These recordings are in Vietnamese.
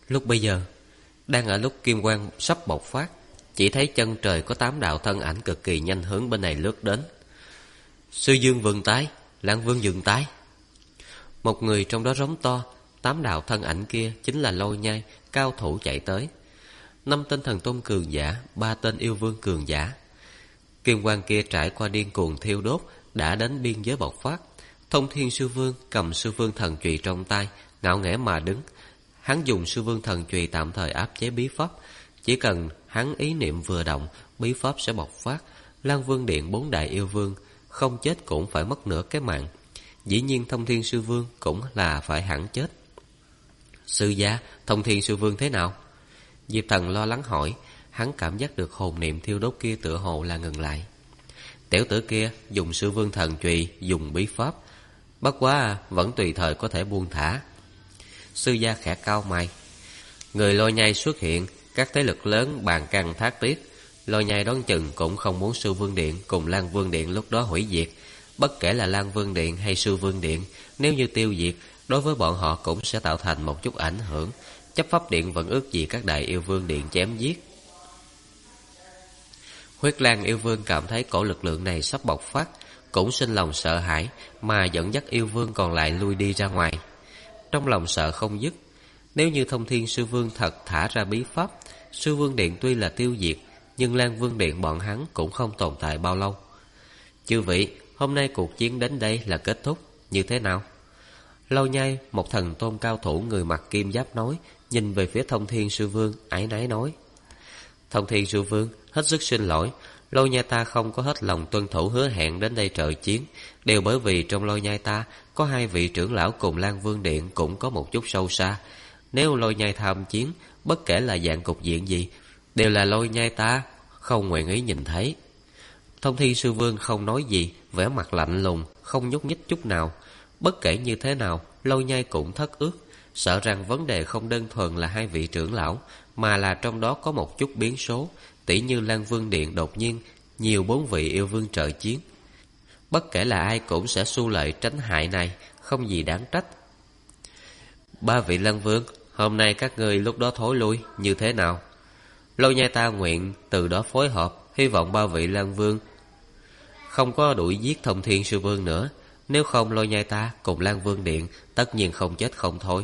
Lúc bây giờ, đang ở lúc kim quang sắp bộc phát, chỉ thấy chân trời có 8 đạo thân ảnh cực kỳ nhanh hướng bên này lướt đến. Sư Dương vừng tái, Lan Vương dừng tái. Một người trong đó rống to. 8 đạo thân ảnh kia chính là Lôi Nhai, cao thủ chạy tới. 5 tên thần tôn cường giả, 3 tên yêu vương cường giả. Kim quang kia trải qua điên cuồng thiêu đốt, đã đến biên giới bộc phát. Thông Thiên Sư Vương cầm Sư Vương thần chùy trong tay, ngạo nghễ mà đứng. Hắn dùng Sư Vương thần chùy tạm thời áp chế bí pháp. Chỉ cần hắn ý niệm vừa động, bí pháp sẽ bộc phát. Lan Vương Điện 4 đại yêu vương không chết cũng phải mất nửa cái mạng. Dĩ nhiên Thông Thiên Sư Vương cũng là phải hẳn chết. Sư gia, Thông Thiên Sư Vương thế nào? Diệp Thần lo lắng hỏi. Hắn cảm giác được hồn niệm thiêu đốt kia tựa hồ là ngừng lại. Tiểu tử kia dùng Sư Vương thần chùy, dùng bí pháp, bất quá vẫn tùy thời có thể buông thả. Sư gia khẽ cau mày. Người Lôi Nhai xuất hiện, các thế lực lớn bàn căng thác tiết. Lôi Nhai đoán chừng cũng không muốn Sư Vương Điện cùng Lan Vương Điện lúc đó hủy diệt. Bất kể là Lan Vương Điện hay Sư Vương Điện, nếu như tiêu diệt, đối với bọn họ cũng sẽ tạo thành một chút ảnh hưởng. Chấp pháp điện vẫn ước gì các đại yêu vương điện chém giết. Huyết Lang yêu vương cảm thấy cổ lực lượng này sắp bộc phát, cũng sinh lòng sợ hãi, mà dẫn dắt yêu vương còn lại lui đi ra ngoài. Trong lòng sợ không dứt. Nếu như Thông Thiên Sư Vương thật thả ra bí pháp, Sư Vương Điện tuy là tiêu diệt, nhưng Lan Vương Điện bọn hắn cũng không tồn tại bao lâu. Chư vị, hôm nay cuộc chiến đến đây là kết thúc, như thế nào? Lôi Nhai, một thần tôn cao thủ người mặc kim giáp nói, nhìn về phía Thông Thiên Sư Vương, áy náy nói. Thông Thiên Sư Vương, hết sức xin lỗi, Lôi Nhai ta không có hết lòng tuân thủ hứa hẹn đến đây trợ chiến, đều bởi vì trong Lôi Nhai ta có 2 vị trưởng lão cùng Lan Vương Điện cũng có một chút sâu xa. Nếu Lôi Nhai tham chiến, bất kể là dạng cục diện gì, đều là Lôi Nhai ta không nguyện ý nhìn thấy. Thông Thiên Sư Vương không nói gì, vẻ mặt lạnh lùng, không nhúc nhích chút nào. Bất kể như thế nào, Lôi Nhai cũng thất ước, sợ rằng vấn đề không đơn thuần là 2 vị trưởng lão, mà là trong đó có một chút biến số, tỉ như Lan Vương Điện đột nhiên nhiều 4 vị yêu vương trợ chiến. Bất kể là ai cũng sẽ xu lợi tránh hại này, không gì đáng trách. 3 vị Lan Vương, hôm nay các ngươi lúc đó thối lui, như thế nào? Lôi Nhai ta nguyện từ đó phối hợp, hy vọng 3 vị Lan Vương không có đuổi giết Thông Thiên Sư Vương nữa. Nếu không Lôi Nhai ta cùng Lan Vương Điện tất nhiên không chết không thôi.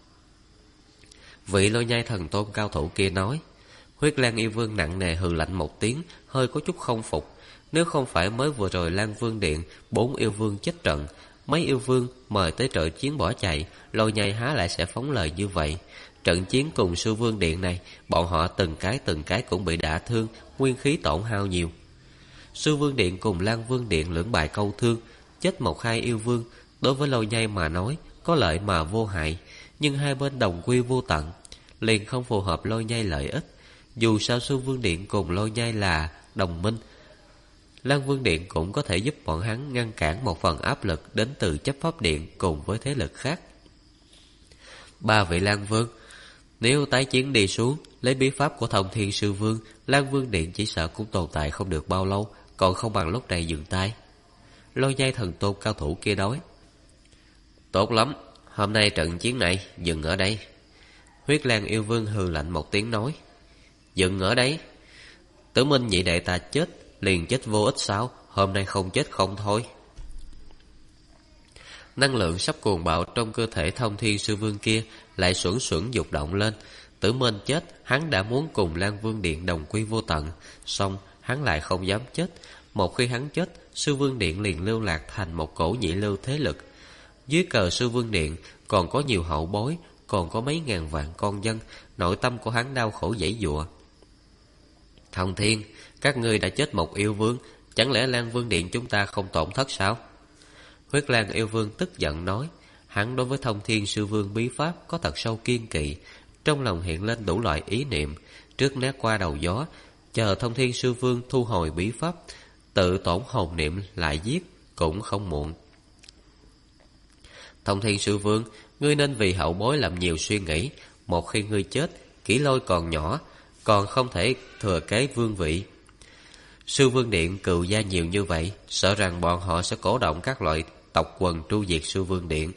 Vị Lôi Nhai thần tôn cao thủ kia nói. Huyết Lang yêu vương nặng nề hừ lạnh một tiếng, hơi có chút không phục. Nếu không phải mới vừa rồi Lan Vương Điện 4 yêu vương chết trận, mấy yêu vương mời tới trợ chiến bỏ chạy, Lôi Nhai há lại sẽ phóng lời như vậy. Trận chiến cùng Sư Vương Điện này, bọn họ từng cái cũng bị đả thương, nguyên khí tổn hao nhiều. Sư Vương Điện cùng Lan Vương Điện lưỡng bại câu thương, chết 1-2 yêu vương, đối với Lôi Nhai mà nói có lợi mà vô hại, nhưng hai bên đồng quy vô tận, liền không phù hợp Lôi Nhai lợi ích. Dù sao Sư Vương Điện cùng Lôi Nhai là đồng minh, Lan Vương Điện cũng có thể giúp bọn hắn ngăn cản một phần áp lực đến từ chấp pháp điện cùng với thế lực khác. 3 vị Lan Vương, nếu tái chiến đi xuống, lấy bí pháp của Thông Thiên Sư Vương, Lan Vương Điện chỉ sợ cũng tồn tại không được bao lâu, còn không bằng lúc này dừng tay. Lôi Nhai thần tôn cao thủ kia nói. Tốt lắm, hôm nay trận chiến này dừng ở đây. Huyết Lang yêu vương hừ lạnh một tiếng nói. Dừng ở đây? Tử Minh nhị đệ ta chết, liền chết vô ích sao? Hôm nay không chết không thôi. Năng lượng sắp cuồng bạo trong cơ thể Thông Thiên Sư Vương kia lại xuẩn xuẩn dục động lên. Tử Minh chết, hắn đã muốn cùng Lan Vương Điện đồng quy vô tận, song hắn lại không dám chết. Một khi hắn chết, Sư Vương Điện liền lưu lạc thành một cổ nhị lưu thế lực. Dưới cờ Sư Vương Điện còn có nhiều hậu bối, còn có mấy ngàn vạn con dân, nội tâm của hắn đau khổ giãy giụa. Thông Thiên, các ngươi đã chết một yêu vương, chẳng lẽ Lan Vương Điện chúng ta không tổn thất sao? Huyết Lang yêu vương tức giận nói. Hắn đối với Thông Thiên Sư Vương bí pháp có thật sâu kiên kỵ, trong lòng hiện lên đủ loại ý niệm, trước né qua đầu gió, chờ Thông Thiên Sư Vương thu hồi bí pháp, tự tổn hồn niệm lại giết cũng không muộn. Thông Thiên Sư Vương, ngươi nên vì hậu bối làm nhiều suy nghĩ. Một khi ngươi chết, Kỷ Lôi còn nhỏ, còn không thể thừa kế vương vị. Sư Vương Điện cừu gia nhiều như vậy, sợ rằng bọn họ sẽ cổ động các loại tộc quần tru diệt Sư Vương Điện.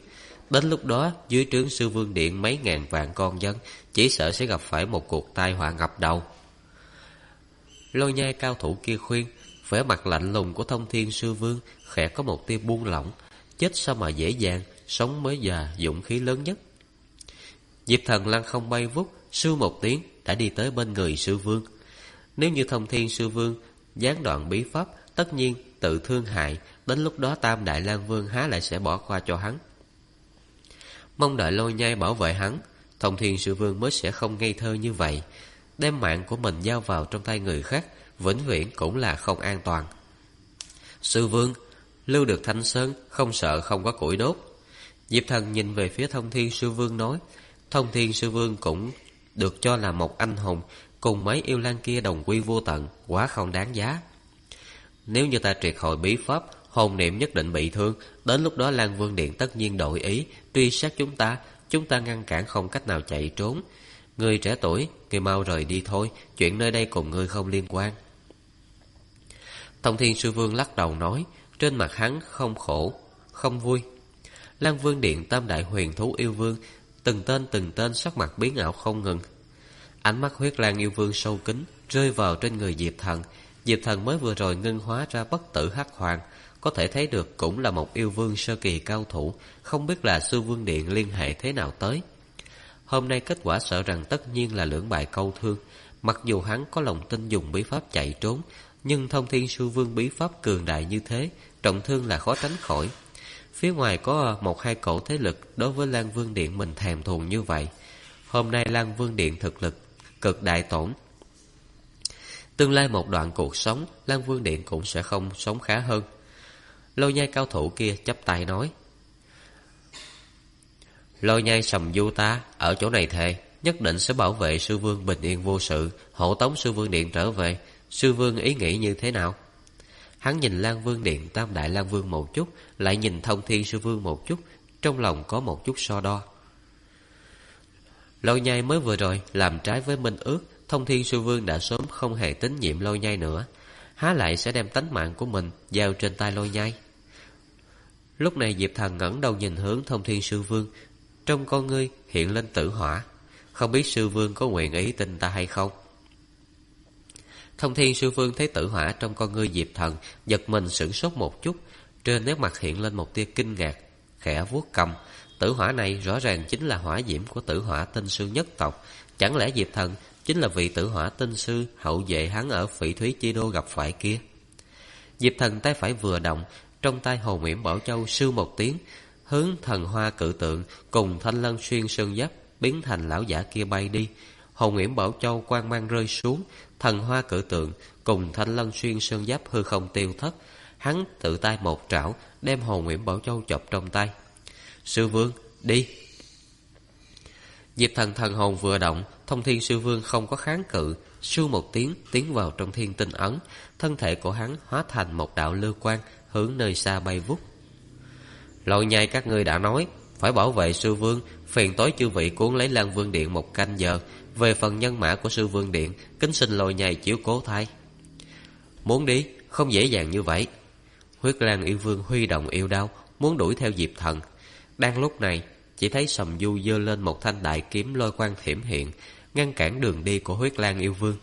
Đến lúc đó dưới trướng Sư Vương Điện mấy ngàn vạn con dân chỉ sợ sẽ gặp phải một cuộc tai họa ngập đầu. Lôi Nhai cao thủ kia khuyên. Vẻ mặt lạnh lùng của Thông Thiên Sư Vương khẽ có một tia buông lỏng. Chết sao mà dễ dàng, sống mới già dũng khí lớn nhất. Diệp Thần lăng không bay vút, sưu một tiếng đã đi tới bên người Sư Vương. Nếu như Thông Thiên Sư Vương gián đoạn bí pháp, tất nhiên tự thương hại. Đến lúc đó Tam Đại Lang Vương há lại sẽ bỏ qua cho hắn. Mong đợi Lôi Nhai bảo vệ hắn, Thông Thiên Sư Vương mới sẽ không ngây thơ như vậy. Đem mạng của mình giao vào trong tay người khác, vĩnh viễn cũng là không an toàn. Sư Vương, lưu được Thanh Sơn, không sợ không có củi đốt. Diệp Thần nhìn về phía Thông Thiên Sư Vương nói. Thông Thiên Sư Vương cũng được cho là một anh hùng, cùng mấy yêu lang kia đồng quy vô tận, quá không đáng giá. Nếu như ta triệt hồi bí pháp, hồn niệm nhất định bị thương. Đến lúc đó Lang Vương Điện tất nhiên đổi ý, truy sát chúng ta ngăn cản không cách nào chạy trốn. Người trẻ tuổi, người mau rời đi thôi, chuyện nơi đây cùng ngươi không liên quan. Thông Thiên Sư Vương lắc đầu nói. Trên mặt hắn không khổ, không vui. Lang Vương Điện Tam Đại Huyền Thú Yêu Vương, từng tên sắc mặt biến ảo không ngừng. Ánh mắt Huyết Lang Yêu Vương sâu kín rơi vào trên người Diệp Thần. Diệp Thần mới vừa rồi ngưng hóa ra bất tử hắc hoàng, có thể thấy được cũng là một yêu vương sơ kỳ cao thủ. Không biết là Sư Vương Điện liên hệ thế nào tới. Hôm nay kết quả sợ rằng tất nhiên là lưỡng bại câu thương. Mặc dù hắn có lòng tin dùng bí pháp chạy trốn, nhưng Thông Thiên Sư Vương bí pháp cường đại như thế, trọng thương là khó tránh khỏi. Phía ngoài có một hai cổ thế lực đối với Lang Vương Điện mình thèm thuồng như vậy. Hôm nay Lang Vương Điện thực lực cực đại tổn. Tương lai một đoạn cuộc sống, Lang Vương Điện cũng sẽ không sống khá hơn. Lôi Nhai cao thủ kia chắp tay nói. Lôi Nhai Sầm Du ta ở chỗ này thề nhất định sẽ bảo vệ Sư Vương bình yên vô sự, hộ tống Sư Vương Điện trở về. Sư Vương ý nghĩ như thế nào? Hắn nhìn Lang Vương Điện Tam Đại Lang Vương một chút, lại nhìn Thông Thiên Sư Vương một chút, trong lòng có một chút so đo. Lôi Nhai mới vừa rồi làm trái với minh ước, Thông Thiên Sư Vương đã sớm không hề tín nhiệm Lôi Nhai nữa, há lại sẽ đem tánh mạng của mình giao trên tay Lôi Nhai. Lúc này Diệp Thần ngẩng đầu nhìn hướng Thông Thiên Sư Vương, trong con ngươi hiện lên tử hỏa. Không biết Sư Vương có nguyện ý tin ta hay không? Thông Thiên Sư Vương thấy tử hỏa trong con ngươi Diệp Thần, giật mình sửng sốt một chút, trên nét mặt hiện lên một tia kinh ngạc, khẽ vuốt cầm. Tử hỏa này rõ ràng chính là hỏa diễm của Tử Hỏa Tinh Sư nhất tộc. Chẳng lẽ Diệp Thần chính là vị Tử Hỏa Tinh Sư hậu vệ hắn ở Phỉ Thúy Chi Đô gặp phải kia? Diệp Thần tay phải vừa động, trong tay Hồn Yểm Bảo Châu sưu một tiếng, hướng Thần Hoa Cự Tượng cùng Thanh Lân Xuyên Sơn Giáp biến thành lão giả kia bay đi. Hồn Yểm Bảo Châu quang mang rơi xuống, Thần Hoa Cự Tượng cùng Thanh Lân Xuyên Sơn Giáp hư không tiêu thất. Hắn tự tay một trảo đem Hồn Yểm Bảo Châu chộp trong tay. Sư Vương, đi! Diệp Thần thần hồn vừa động, Thông Thiên Sư Vương không có kháng cự, sưu một tiếng tiến vào trong thiên tinh ấn. Thân thể của hắn hóa thành một đạo lưu quang, hướng nơi xa bay vút. Lôi Nhai các ngươi đã nói phải bảo vệ Sư Vương, phiền tối chư vị cuốn lấy Lang Vương Điện một canh giờ. Về phần nhân mã của Sư Vương Điện, kính xin Lôi Nhai chiếu cố thay. Muốn đi, không dễ dàng như vậy. Huyết Lang Yêu Vương huy động yêu đao, muốn đuổi theo Diệp Thần. Đang lúc này, chỉ thấy Sầm Du giơ lên một thanh đại kiếm lôi quang thiểm hiện, ngăn cản đường đi của Huyết Lang Yêu Vương.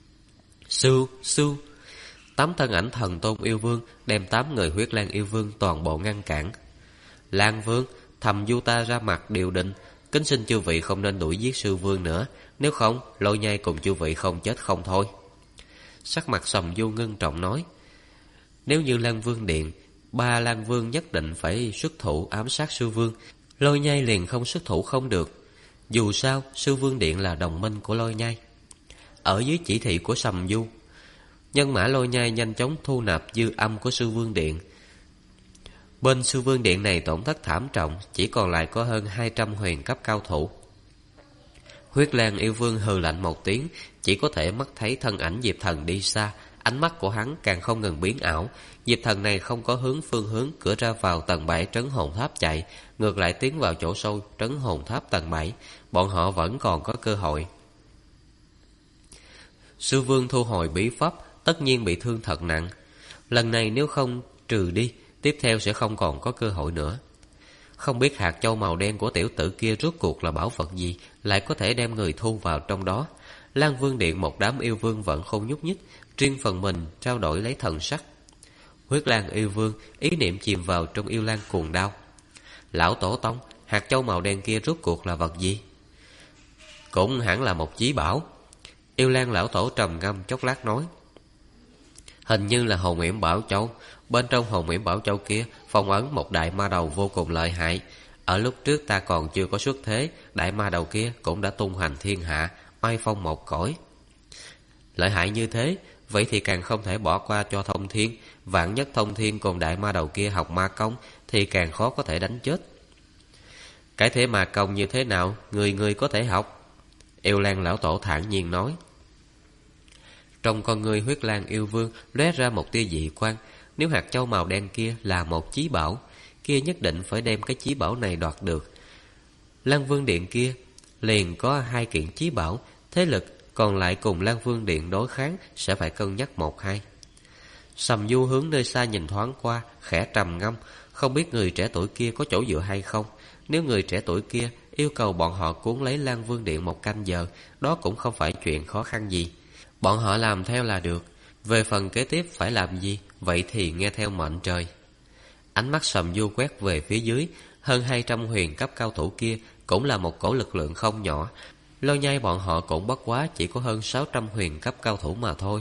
Sư! 8 thân ảnh thần tôn yêu vương đem 8 người Huyết Lang Yêu Vương toàn bộ ngăn cản. Lang Vương, Thầm Du ta ra mặt điều định, kính xin chư vị không nên đuổi giết Sư Vương nữa, nếu không Lôi Nhai cùng chư vị không chết không thôi. Sắc mặt Sầm Du ngưng trọng nói. Nếu như Lang Vương Điện, 3 Lang Vương nhất định phải xuất thủ ám sát Sư Vương, Lôi Nhai liền không xuất thủ không được. Dù sao Sư Vương Điện là đồng minh của Lôi Nhai. Ở dưới chỉ thị của Sầm Du, nhân mã Lôi Nhai nhanh chóng thu nạp dư âm của Sư Vương Điện. Bên Sư Vương Điện này tổn thất thảm trọng, chỉ còn lại có hơn 200 huyền cấp cao thủ. Huyết Lang Yêu Vương hừ lạnh một tiếng, chỉ có thể mắt thấy thân ảnh Diệp Thần đi xa. Ánh mắt của hắn càng không ngừng biến ảo. Diệp Thần này không có phương hướng cửa ra vào tầng 7 trấn hồn tháp chạy, ngược lại tiến vào chỗ sâu trấn hồn tháp tầng 7. Bọn họ vẫn còn có cơ hội. Sư Vương thu hồi bí pháp, tất nhiên bị thương thật nặng. Lần này nếu không trừ đi, tiếp theo sẽ không còn có cơ hội nữa. Không biết hạt châu màu đen của tiểu tử kia rốt cuộc là bảo vật gì, lại có thể đem người thu vào trong đó. Lan Vương Điện một đám yêu vương vẫn không nhúc nhích, riêng phần mình trao đổi lấy thần sắc. Huyết Lang yêu vương ý niệm chìm vào trong yêu lang cuồng đao. Lão tổ tông, hạt châu màu đen kia rốt cuộc là vật gì? Cũng hẳn là một chí bảo. Yêu lang lão tổ trầm ngâm chốc lát nói. Hình như là hồn yểm bảo châu. Bên trong hồn yểm bảo châu kia phong ấn một đại ma đầu vô cùng lợi hại. Ở lúc trước ta còn chưa có xuất thế, đại ma đầu kia cũng đã tung hoành thiên hạ, oai phong một cõi. Lợi hại như thế, vậy thì càng không thể bỏ qua cho Thông Thiên. Vạn nhất Thông Thiên cùng đại ma đầu kia học ma công thì càng khó có thể đánh chết. Cái thế ma công như thế nào, người người có thể học? Yêu lang lão tổ thản nhiên nói. Trong con người Huyết Lang yêu vương lóe ra một tia dị quang. Nếu hạt châu màu đen kia là một chí bảo, kia nhất định phải đem cái chí bảo này đoạt được. Lan Vương Điện kia liền có 2 kiện chí bảo, thế lực còn lại cùng Lan Vương Điện đối kháng sẽ phải cân nhắc 1-2. Sầm Du hướng nơi xa nhìn thoáng qua, khẽ trầm ngâm, không biết người trẻ tuổi kia có chỗ dựa hay không. Nếu người trẻ tuổi kia yêu cầu bọn họ cuốn lấy Lan Vương Điện 1 canh giờ, đó cũng không phải chuyện khó khăn gì. Bọn họ làm theo là được. Về phần kế tiếp phải làm gì, vậy thì nghe theo mệnh trời. Ánh mắt Sầm Du quét về phía dưới, hơn 200 huyền cấp cao thủ kia cũng là một cổ lực lượng không nhỏ. Lôi nhai bọn họ cũng bất quá chỉ có hơn 600 huyền cấp cao thủ mà thôi.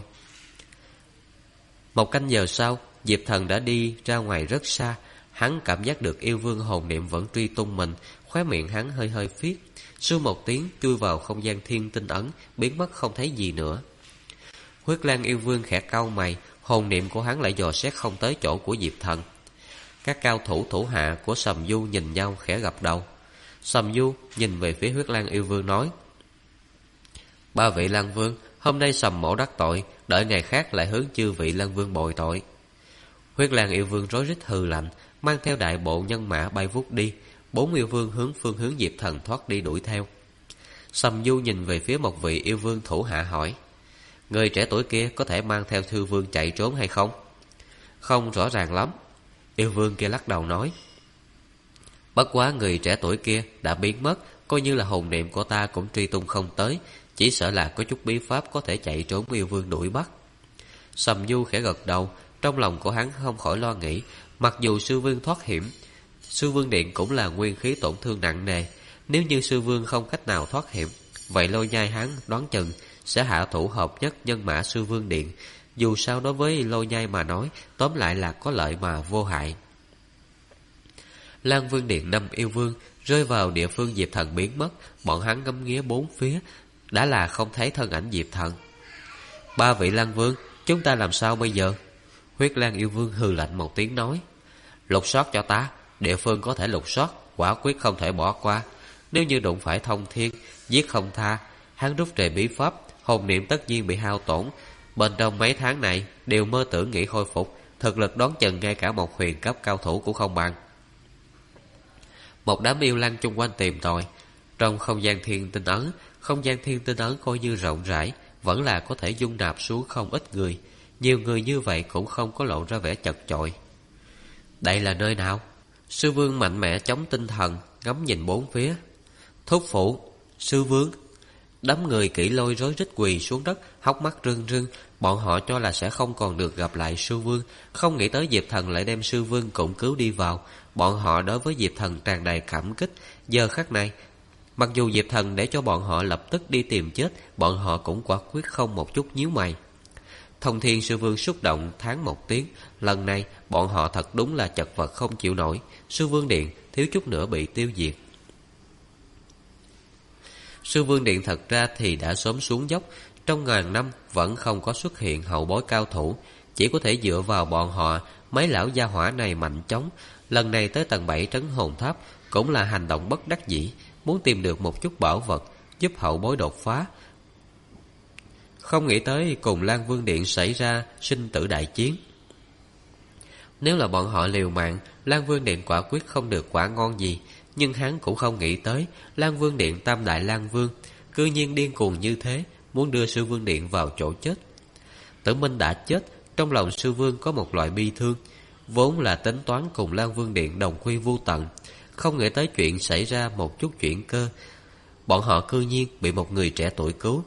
1 canh giờ sau, Diệp Thần đã đi ra ngoài rất xa. Hắn cảm giác được yêu vương hồn niệm vẫn truy tung mình, khóe miệng hắn hơi hơi phiết. Su một tiếng chui vào không gian thiên tinh ấn, biến mất không thấy gì nữa. Huyết Lang yêu vương khẽ cau mày, hồn niệm của hắn lại dò xét không tới chỗ của Diệp Thần. Các cao thủ thủ hạ của Sầm Du nhìn nhau khẽ gật đầu. Sầm Du nhìn về phía Huyết Lang yêu vương nói. 3 vị Lang Vương, hôm nay Sầm mỗ đắc tội, đợi ngày khác lại hướng chư vị Lang Vương bồi tội. Huyết Lang yêu vương rối rít hừ lạnh, mang theo đại bộ nhân mã bay vút đi. 4 yêu vương hướng phương hướng Diệp Thần thoát đi đuổi theo. Sầm Du nhìn về phía một vị yêu vương thủ hạ hỏi. Người trẻ tuổi kia có thể mang theo thư vương chạy trốn hay không? Không rõ ràng lắm. Yêu vương kia lắc đầu nói. Bất quá người trẻ tuổi kia đã biến mất, coi như là hồn niệm của ta cũng truy tung không tới, chỉ sợ là có chút bí pháp có thể chạy trốn yêu vương đuổi bắt. Sầm Du khẽ gật đầu, trong lòng của hắn không khỏi lo nghĩ. Mặc dù sư vương thoát hiểm, sư vương điện cũng là nguyên khí tổn thương nặng nề. Nếu như sư vương không cách nào thoát hiểm, vậy Lôi Nhai hắn đoán chừng sẽ hạ thủ hợp nhất nhân mã sư vương điện. Dù sao đối với Lôi Nhai mà nói, tóm lại là có lợi mà vô hại. Lan Vương Điện 5 yêu vương rơi vào địa phương Diệp Thần biến mất. Bọn hắn ngắm nghía 4 phía, đã là không thấy thân ảnh Diệp Thần. 3 vị Lan Vương, chúng ta làm sao bây giờ? Huyết Lang yêu vương hừ lạnh một tiếng nói. Lục soát cho ta, địa phương có thể lục soát, quả quyết không thể bỏ qua. Nếu như đụng phải Thông Thiên, giết không tha. Hắn rút rời bí pháp, hồn niệm tất nhiên bị hao tổn. Bên trong mấy tháng này đều mơ tưởng nghĩ khôi phục, thực lực đoán chừng ngay cả một huyền cấp cao thủ cũng không bằng. Một đám yêu lang chung quanh tìm tòi. Trong không gian thiên tinh ấn, không gian thiên tinh ấn coi như rộng rãi, vẫn là có thể dung nạp xuống không ít người. Nhiều người như vậy cũng không có lộ ra vẻ chật chội. Đây là nơi nào? Sư vương mạnh mẽ chống tinh thần, ngắm nhìn 4 phía. Thúc phụ, sư vương. Đám người Kỷ Lôi rối rít quỳ xuống đất, hốc mắt rưng rưng. Bọn họ cho là sẽ không còn được gặp lại sư vương, không nghĩ tới Diệp Thần lại đem sư vương cũng cứu đi vào. Bọn họ đối với Diệp Thần tràn đầy cảm kích. Giờ khắc này, mặc dù Diệp Thần để cho bọn họ lập tức đi tìm chết, bọn họ cũng quả quyết không một chút nhíu mày. Thông Thiên sư vương xúc động thán một tiếng. Lần này bọn họ thật đúng là chật vật không chịu nổi. Sư vương điện thiếu chút nữa bị tiêu diệt. Sư vương điện thật ra thì đã sớm xuống dốc. Trong ngàn năm vẫn không có xuất hiện hậu bối cao thủ, chỉ có thể dựa vào bọn họ. Mấy lão gia hỏa này mạnh chống. Lần này tới tầng 7 trấn hồn tháp cũng là hành động bất đắc dĩ, muốn tìm được một chút bảo vật giúp hậu bối đột phá. Không nghĩ tới cùng Lan Vương Điện xảy ra sinh tử đại chiến. Nếu là bọn họ liều mạng, Lan Vương Điện quả quyết không được quả ngon gì. Nhưng hắn cũng không nghĩ tới Lan Vương Điện tam đại Lan Vương cư nhiên điên cuồng như thế, muốn đưa sư vương điện vào chỗ chết. Tử Minh đã chết, trong lòng sư vương có một loại bi thương. Vốn là tính toán cùng Lan Vương Điện đồng quy vu tận, Không nghĩ tới chuyện xảy ra một chút chuyện cơ, bọn họ cư nhiên bị một người trẻ tuổi cứu.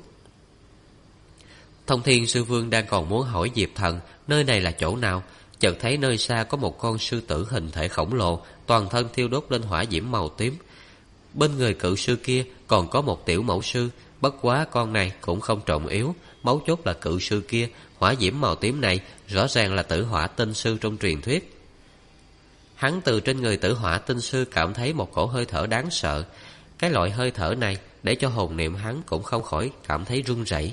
Thông Thiên Sư Vương đang còn muốn hỏi Diệp Thần nơi này là chỗ nào, chợt thấy nơi xa có một con sư tử hình thể khổng lồ, toàn thân thiêu đốt lên hỏa diễm màu tím. Bên người cự sư kia còn có một tiểu mẫu sư, bất quá con này cũng không trọng yếu, mấu chốt là cự sư kia, hỏa diễm màu tím này rõ ràng là Tử Hỏa Tinh Sư trong truyền thuyết. Hắn từ trên người Tử Hỏa Tinh Sư cảm thấy một cổ hơi thở đáng sợ. Cái loại hơi thở này để cho hồn niệm hắn cũng không khỏi cảm thấy run rẩy.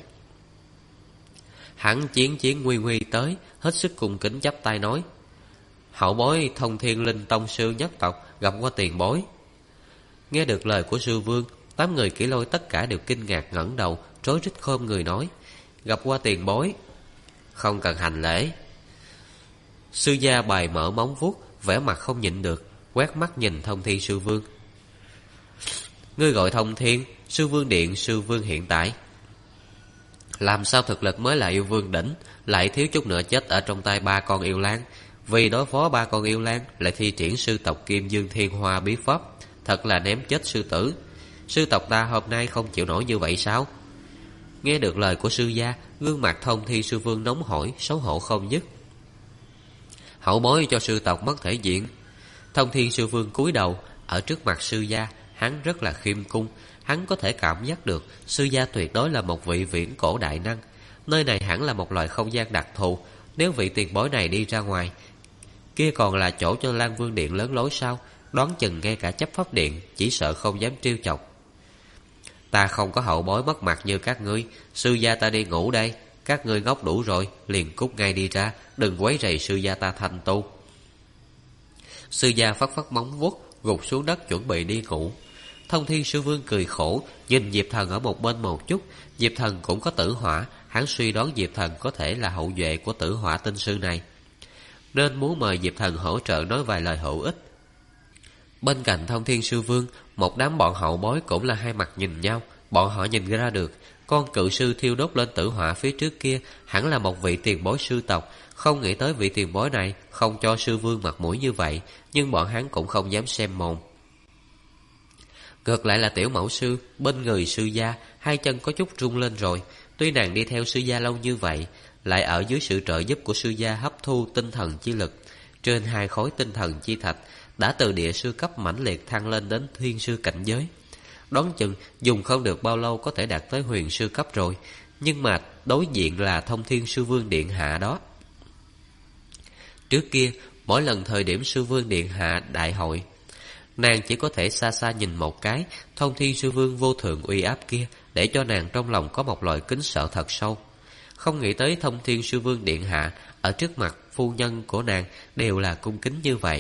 Hắn chiến nguy nguy tới, hết sức cung kính chắp tay nói: "Hậu bối Thông Thiên Linh Tông sư nhất tộc gặp qua tiền bối." Nghe được lời của sư vương, 8 người Kỷ Lôi tất cả đều kinh ngạc ngẩng đầu, rối rít khom người nói: "Gặp qua tiền bối." "Không cần hành lễ." Sư gia bài mở móng vuốt, vẻ mặt không nhịn được, quét mắt nhìn Thông Thiên sư vương. "Ngươi gọi Thông Thiên, sư vương điện sư vương hiện tại. Làm sao thực lực mới là yêu vương đỉnh, lại thiếu chút nữa chết ở trong tay 3 con yêu lang. Vì đối phó 3 con yêu lang lại thi triển sư tộc Kim Dương Thiên Hoa bí pháp, thật là ném chết sư tử. Sư tộc ta hôm nay không chịu nổi như vậy sao?" Nghe được lời của sư gia, gương mặt Thông Thiên sư vương nóng hổi, xấu hổ không dứt. "Hậu bối cho sư tộc mất thể diện." Thông Thiên sư vương cúi đầu, ở trước mặt sư gia, hắn rất là khiêm cung. Hắn có thể cảm giác được sư gia tuyệt đối là một vị viễn cổ đại năng. Nơi này hẳn là một loại không gian đặc thù. Nếu vị tiền bối này đi ra ngoài, kia còn là chỗ cho Lan Vương Điện lớn lối sao? Đoán chừng ngay cả chấp pháp điện chỉ sợ không dám trêu chọc. "Ta không có hậu bối mất mặt như các ngươi. Sư gia ta đi ngủ đây. Các ngươi ngốc đủ rồi, liền cút ngay đi ra, đừng quấy rầy sư gia ta thành tu." Sư gia phất phất móng vuốt, gục xuống đất chuẩn bị đi ngủ. Thông Thiên sư vương cười khổ, nhìn Diệp Thần ở một bên một chút. Diệp Thần cũng có tử hỏa, hắn suy đoán Diệp Thần có thể là hậu duệ của Tử Hỏa Tinh Sư này, nên muốn mời Diệp Thần hỗ trợ nói vài lời hữu ích. Bên cạnh Thông Thiên sư vương, một đám bọn hậu bối cũng là hai mặt nhìn nhau. Bọn họ nhìn ra được con cự sư thiêu đốt lên tử hỏa phía trước kia hẳn là một vị tiền bối sư tộc. Không nghĩ tới vị tiền bối này không cho sư vương mặt mũi như vậy, nhưng bọn hắn cũng không dám xem mồm. Ngược lại là tiểu mẫu sư bên người sư gia, hai chân có chút rung lên rồi. Tuy nàng đi theo sư gia lâu như vậy, lại ở dưới sự trợ giúp của sư gia hấp thu tinh thần chi lực. Trên 2 khối tinh thần chi thạch đã từ địa sư cấp mãnh liệt thăng lên đến thiên sư cảnh giới. Đoán chừng dùng không được bao lâu có thể đạt tới huyền sư cấp rồi. Nhưng mà đối diện là Thông Thiên sư vương điện hạ đó. Trước kia mỗi lần thời điểm sư vương điện hạ đại hội, nàng chỉ có thể xa xa nhìn một cái Thông Thiên sư vương vô thượng uy áp kia, để cho nàng trong lòng có một loại kính sợ thật sâu. Không nghĩ tới Thông Thiên sư vương điện hạ ở trước mặt phu nhân của nàng đều là cung kính như vậy.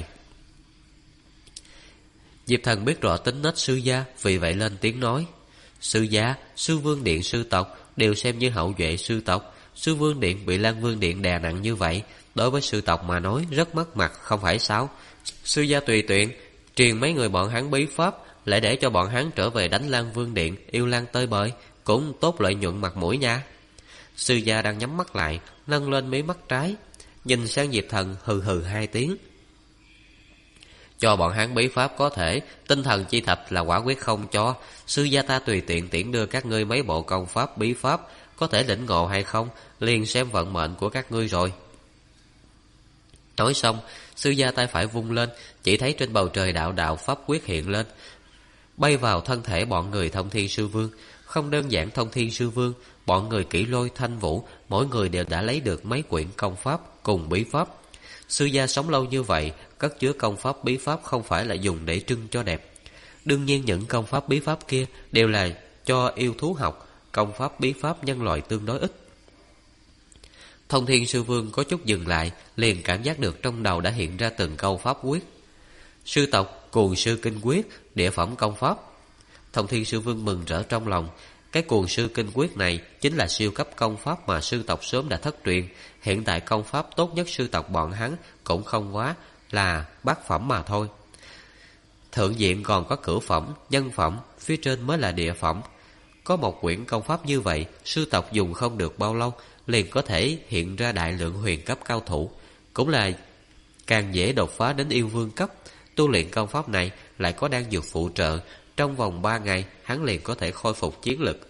Diệp Thần biết rõ tính nết sư gia, vì vậy lên tiếng nói: "Sư gia, sư vương điện sư tộc đều xem như hậu duệ sư tộc. Sư vương điện bị Lan Vương điện đè nặng như vậy, đối với sư tộc mà nói rất mất mặt, không phải sao? Sư gia tùy tiện truyền mấy người bọn hắn bí pháp, lại để cho bọn hắn trở về đánh Lan Vương điện yêu lang tơi bời, cũng tốt lợi nhuận mặt mũi nha." Sư gia đang nhắm mắt lại, nâng lên mí mắt trái, nhìn sang Diệp Thần hừ hừ 2 tiếng. "Cho bọn hắn bí pháp có thể, tinh thần chi thạch là quả quyết không cho. Sư gia ta tùy tiện tiễn đưa các ngươi mấy bộ công pháp bí pháp, có thể lĩnh ngộ hay không liền xem vận mệnh của các ngươi rồi." Nói xong, sư gia tay phải vung lên, chỉ thấy trên bầu trời đạo đạo pháp quyết hiện lên, bay vào thân thể bọn người Thông Thiên sư vương. Không đơn giản Thông Thiên sư vương, bọn người Kỷ Lôi, Thanh Vũ, mỗi người đều đã lấy được mấy quyển công pháp cùng bí pháp. Sư gia sống lâu như vậy, cất chứa công pháp bí pháp không phải là dùng để trưng cho đẹp. Đương nhiên những công pháp bí pháp kia đều là cho yêu thú học, công pháp bí pháp nhân loại tương đối ít. Thông Thiên sư vương có chút dừng lại, liền cảm giác được trong đầu đã hiện ra từng câu pháp quyết. Sư tộc Cuồng Sư Kinh Quyết, địa phẩm công pháp. Thông Thiên sư vương mừng rỡ trong lòng. Cái Cuồng Sư Kinh Quyết này chính là siêu cấp công pháp mà sư tộc sớm đã thất truyền. Hiện tại công pháp tốt nhất sư tộc bọn hắn cũng không quá là bát phẩm mà thôi. Thượng diện còn có cửu phẩm, nhân phẩm, phía trên mới là địa phẩm. Có một quyển công pháp như vậy, sư tộc dùng không được bao lâu liền có thể hiện ra đại lượng huyền cấp cao thủ, cũng là càng dễ đột phá đến yêu vương cấp. Tu luyện công pháp này lại có đan dược phụ trợ, trong vòng 3 ngày hắn liền có thể khôi phục chiến lực.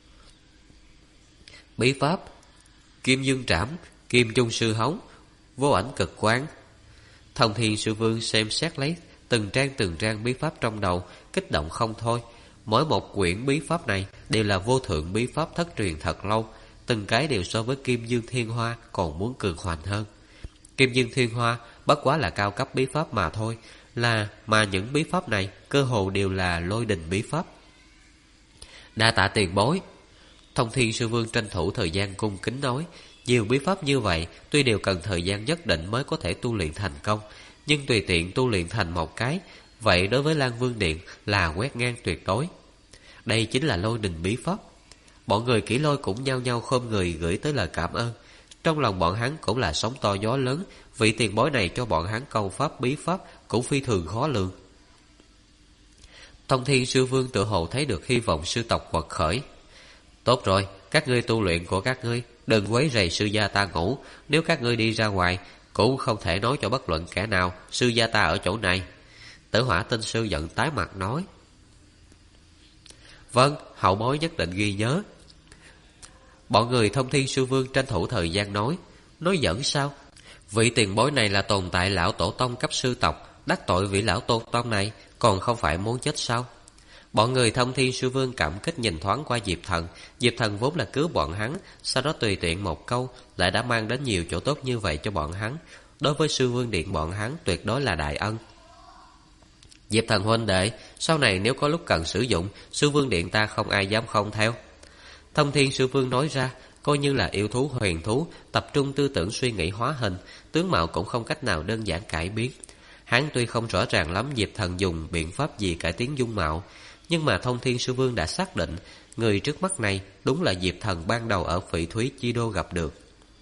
Bí pháp Kim Dương Trảm, Kim Trung Sư Hống, Vô Ảnh Cực Quang. Thông Thiên Sư Vương xem xét lấy từng trang bí pháp trong đầu, kích động không thôi. Mỗi một quyển bí pháp này đều là vô thượng bí pháp thất truyền thật lâu, từng cái đều so với Kim Dương Thiên Hoa còn muốn cường hoành hơn. Kim Dương Thiên Hoa bất quá là cao cấp bí pháp mà thôi, mà những bí pháp này cơ hồ đều là lôi đình bí pháp. Đa tạ tiền bối. Thông Thiên Sư Vương tranh thủ thời gian cung kính nói, nhiều bí pháp như vậy tuy đều cần thời gian nhất định mới có thể tu luyện thành công, nhưng tùy tiện tu luyện thành một cái, vậy đối với Lan Vương Điện là quét ngang tuyệt đối. Đây chính là lôi đình bí pháp. Bọn người Kỷ Lôi cũng nhao nhao khom người gửi tới lời cảm ơn. Trong lòng bọn hắn cũng là sóng to gió lớn, vị tiền bối này cho bọn hắn câu pháp bí pháp cũng phi thường khó lường. Thông Thiên Sư Vương tự hồ thấy được hy vọng sư tộc quật khởi. Tốt rồi, các ngươi tu luyện của các ngươi, đừng quấy rầy sư gia ta ngủ. Nếu các ngươi đi ra ngoài, cũng không thể nói cho bất luận kẻ nào sư gia ta ở chỗ này. Tử Hỏa Tinh Sư giận tái mặt nói. Vâng, hậu bối nhất định ghi nhớ. Bọn người Thông Thiên Sư Vương tranh thủ thời gian nói giỡn sao? Vị tiền bối này là tồn tại lão tổ tông cấp sư tộc, đắc tội vị lão tổ tông này còn không phải muốn chết sao? Bọn người Thông Thiên Sư Vương cảm kích nhìn thoáng qua Diệp Thần. Diệp Thần vốn là cứu bọn hắn, sau đó tùy tiện một câu lại đã mang đến nhiều chỗ tốt như vậy cho bọn hắn. Đối với Sư Vương Điện bọn hắn tuyệt đối là đại ân. Diệp Thần huynh đệ, sau này nếu có lúc cần sử dụng, Sư Vương Điện ta không ai dám không theo. Thông Thiên Sư Vương nói ra, coi như là yêu thú huyền thú, tập trung tư tưởng suy nghĩ hóa hình, tướng mạo cũng không cách nào đơn giản cải biến. Hắn tuy không rõ ràng lắm Diệp Thần dùng biện pháp gì cải tiến dung mạo, nhưng mà Thông Thiên Sư Vương đã xác định người trước mắt này đúng là Diệp Thần ban đầu ở Phỉ Thúy Chi Đô gặp được.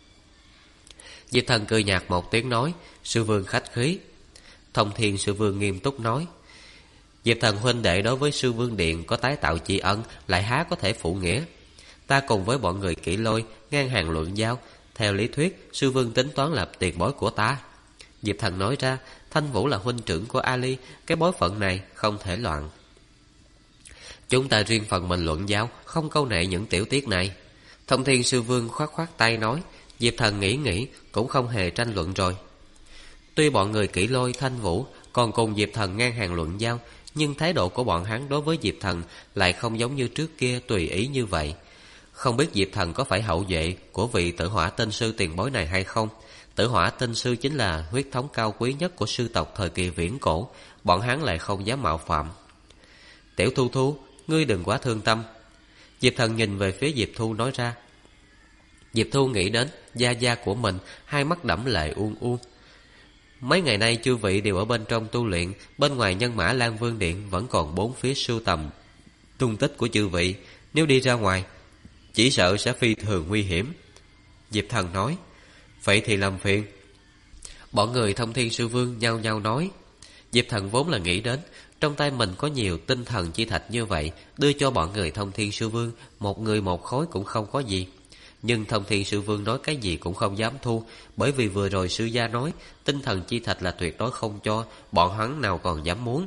Diệp Thần cười nhạt một tiếng nói, Sư Vương khách khí. Thông Thiên Sư Vương nghiêm túc nói, Diệp Thần huynh đệ đối với Sư Vương Điện có tái tạo tri ân, lại há có thể phụ nghĩa. Ta cùng với bọn người Kỷ Lôi ngang hàng luận giao, theo lý thuyết Sư Vương tính toán là tiền bối của ta. Diệp Thần nói ra, Thanh Vũ là huynh trưởng của Ali, cái bối phận này không thể loạn. Chúng ta riêng phần mình luận giao, không câu nệ những tiểu tiết này. Thông Thiên Sư Vương khoát khoát tay nói, Diệp Thần nghĩ cũng không hề tranh luận rồi. Tuy bọn người Kỷ Lôi, Thanh Vũ còn cùng Diệp Thần ngang hàng luận giao, nhưng thái độ của bọn hắn đối với Diệp Thần lại không giống như trước kia tùy ý như vậy. Không biết Diệp Thần có phải hậu duệ của vị Tử Hỏa Tinh Sư tiền bối này hay không? Tử Hỏa Tinh Sư chính là huyết thống cao quý nhất của sư tộc thời kỳ viễn cổ, bọn hắn lại không dám mạo phạm. Tiểu Thu Thu, ngươi đừng quá thương tâm. Diệp Thần nhìn về phía Diệp Thu nói ra. Diệp Thu nghĩ đến gia gia của mình, hai mắt đẫm lệ uôn. Mấy ngày nay chư vị đều ở bên trong tu luyện, bên ngoài nhân mã Lan Vương Điện vẫn còn bốn phía sưu tầm tung tích của chư vị, nếu đi ra ngoài chỉ sợ sẽ phi thường nguy hiểm. Diệp Thần nói, vậy thì làm phiền. Bọn người Thông Thiên Sư Vương nhao nhao nói. Diệp Thần vốn là nghĩ đến trong tay mình có nhiều tinh thần chi thạch như vậy, đưa cho bọn người Thông Thiên Sư Vương một người một khối cũng không có gì. Nhưng Thông Thiên Sư Vương nói cái gì cũng không dám thu, bởi vì vừa rồi sư gia nói tinh thần chi thạch là tuyệt đối không cho, bọn hắn nào còn dám muốn.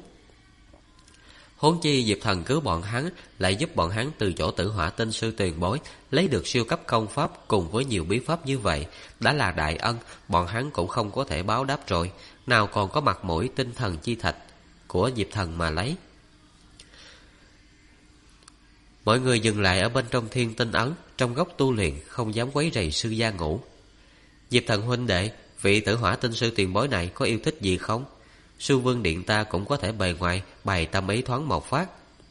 Huống chi Diệp Thần cứu bọn hắn, lại giúp bọn hắn từ chỗ Tử Hỏa Tinh Sư tiền bối lấy được siêu cấp công pháp cùng với nhiều bí pháp như vậy, đã là đại ân, bọn hắn cũng không có thể báo đáp rồi, nào còn có mặt mũi tinh thần chi thạch của Diệp Thần mà lấy. Mọi người dừng lại ở bên trong Thiên Tinh Ấn, trong góc tu luyện, không dám quấy rầy sư gia ngủ. Diệp Thần huynh đệ, vị Tử Hỏa Tinh Sư tiền bối này có yêu thích gì không? Sư Vương Điện ta cũng có thể bề ngoài bày tâm ý thoáng một phát.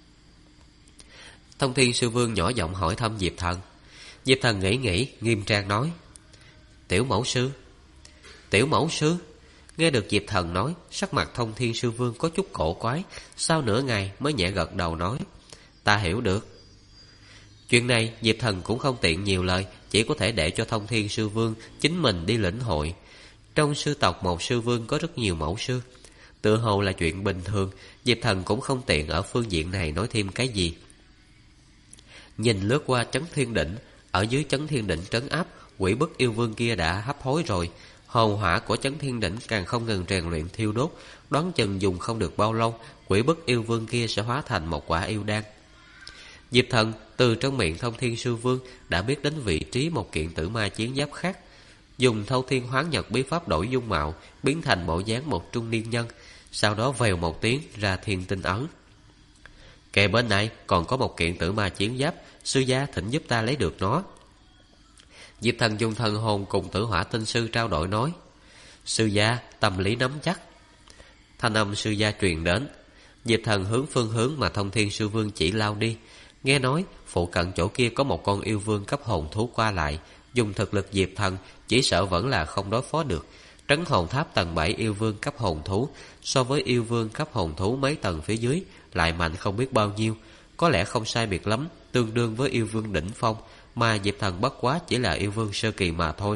Thông Thiên Sư Vương nhỏ giọng hỏi thăm Diệp Thần. Diệp Thần nghĩ, nghiêm trang nói, Tiểu mẫu sư. Tiểu mẫu sư? Nghe được Diệp Thần nói, sắc mặt Thông Thiên Sư Vương có chút cổ quái, sau nửa ngày mới nhẹ gật đầu nói, ta hiểu được. Chuyện này Diệp Thần cũng không tiện nhiều lời, chỉ có thể để cho Thông Thiên Sư Vương chính mình đi lĩnh hội. Trong sư tộc một sư vương có rất nhiều mẫu sư, tựa hồ là chuyện bình thường, Diệp Thần cũng không tiện ở phương diện này nói thêm cái gì. Nhìn lướt qua Chấn Thiên Đỉnh, ở dưới Chấn Thiên Đỉnh trấn áp, quỷ bức yêu vương kia đã hấp hối rồi, Hồn hỏa của Chấn Thiên Đỉnh càng không ngừng rèn luyện thiêu đốt, đoán chừng dùng không được bao lâu, quỷ bức yêu vương kia sẽ hóa thành một quả yêu đan. Diệp Thần từ trong miệng Thông Thiên Sư Vương đã biết đến vị trí một kiện tử ma chiến giáp khác, dùng Thâu Thiên Hoán Nhật bí pháp đổi dung mạo, biến thành bộ dáng một trung niên nhân, sau đó vèo một tiếng ra thiên tinh ấn. Kề bên này còn có một kiện tử ma chiến giáp, sư gia thỉnh giúp ta lấy được nó. Diệp Thần dùng thần hồn cùng Tử Hỏa Tinh Sư trao đổi nói: sư gia tâm lý nắm chắc. Thanh âm sư gia truyền đến. Diệp Thần hướng phương hướng mà Thông Thiên Sư Vương chỉ lao đi. Nghe nói phụ cận chỗ kia có một con yêu vương cấp hồn thú qua lại, dùng thực lực Diệp Thần chỉ sợ vẫn là không đối phó được. Trấn hồn tháp tầng 7 yêu vương cấp hồn thú so với yêu vương cấp hồn thú mấy tầng phía dưới lại mạnh không biết bao nhiêu, có lẽ không sai biệt lắm, tương đương với yêu vương đỉnh phong, mà Diệp Thần bất quá chỉ là yêu vương sơ kỳ mà thôi.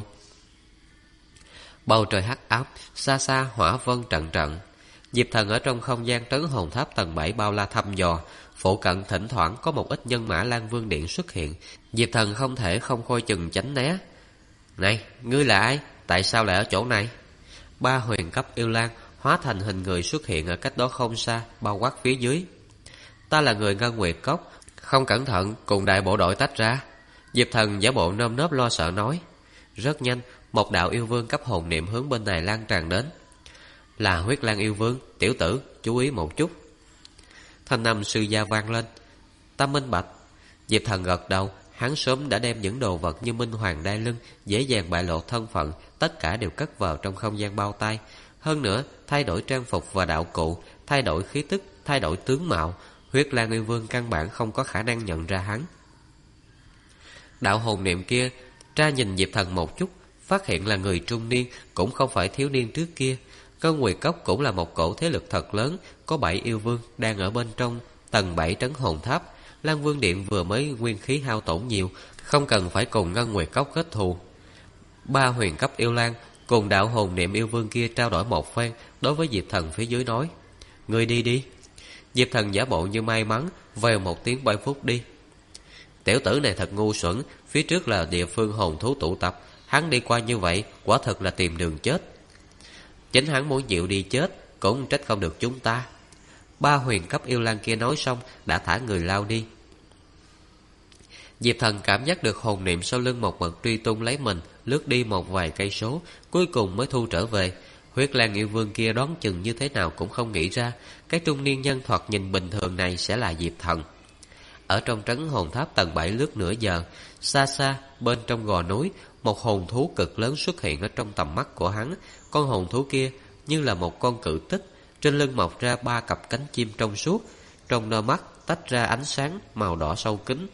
Bầu trời hắc ám, xa xa hỏa vân trận trận. Diệp Thần ở trong không gian trấn hồn tháp tầng 7 bao la thăm dò, phụ cận thỉnh thoảng có một ít nhân mã Lan Vương Điện xuất hiện. Diệp Thần không thể không coi chừng tránh né. Này, ngươi là ai? Tại sao lại ở chỗ này? 3 huyền cấp yêu lang hóa thành hình người xuất hiện ở cách đó không xa, bao quát phía dưới. Ta là người Ngân Nguyệt Cốc, không cẩn thận cùng đại bộ đội tách ra. Diệp Thần giả bộ nơm nớp lo sợ nói. Rất nhanh, một đạo yêu vương cấp hồn niệm hướng bên này lan tràn đến. Là Huyết Lang yêu vương, tiểu tử, chú ý một chút. Thanh âm sư gia vang lên. Ta minh bạch. Diệp Thần gật đầu, hắn sớm đã đem những đồ vật như minh hoàng đai lưng, dễ dàng bại lộ thân phận, tất cả đều cất vào trong không gian bao tay. Hơn nữa, thay đổi trang phục và đạo cụ, thay đổi khí tức, thay đổi tướng mạo, Huyết Lang yêu vương căn bản không có khả năng nhận ra hắn. Đạo hồn niệm kia tra nhìn Diệp Thần một chút, phát hiện là người trung niên, cũng không phải thiếu niên trước kia. Ngân Nguyệt Cốc cũng là một cổ thế lực thật lớn, có 7 yêu vương đang ở bên trong tầng 7 trấn hồn tháp. Lan Vương Điện vừa mới nguyên khí hao tổn nhiều, không cần phải cùng Ngân Nguyệt Cốc kết thù. 3 huyền cấp yêu lang cùng đạo hồn niệm yêu vương kia trao đổi một phen, đối với Diệp Thần phía dưới nói: người đi đi. Diệp Thần giả bộ như may mắn, vèo một tiếng bay phút đi. Tiểu tử này thật ngu xuẩn, phía trước là địa phương hồn thú tụ tập, hắn đi qua như vậy, quả thật là tìm đường chết. Chính hắn muốn chịu đi chết, cũng trách không được chúng ta. 3 huyền cấp yêu lang kia nói xong, đã thả người lao đi. Diệp Thần cảm giác được hồn niệm sau lưng một mực truy tung lấy mình, lướt đi một vài cây số, cuối cùng mới thu trở về. Huyết Lang yêu vương kia đoán chừng như thế nào cũng không nghĩ ra, cái trung niên nhân thoạt nhìn bình thường này sẽ là Diệp Thần. Ở trong trấn hồn tháp tầng 7 lướt nửa giờ, xa xa bên trong gò núi, một hồn thú cực lớn xuất hiện ở trong tầm mắt của hắn. Con hồn thú kia như là một con cự tích, trên lưng mọc ra 3 cặp cánh chim trong suốt, trong đôi mắt tách ra ánh sáng màu đỏ sâu kín.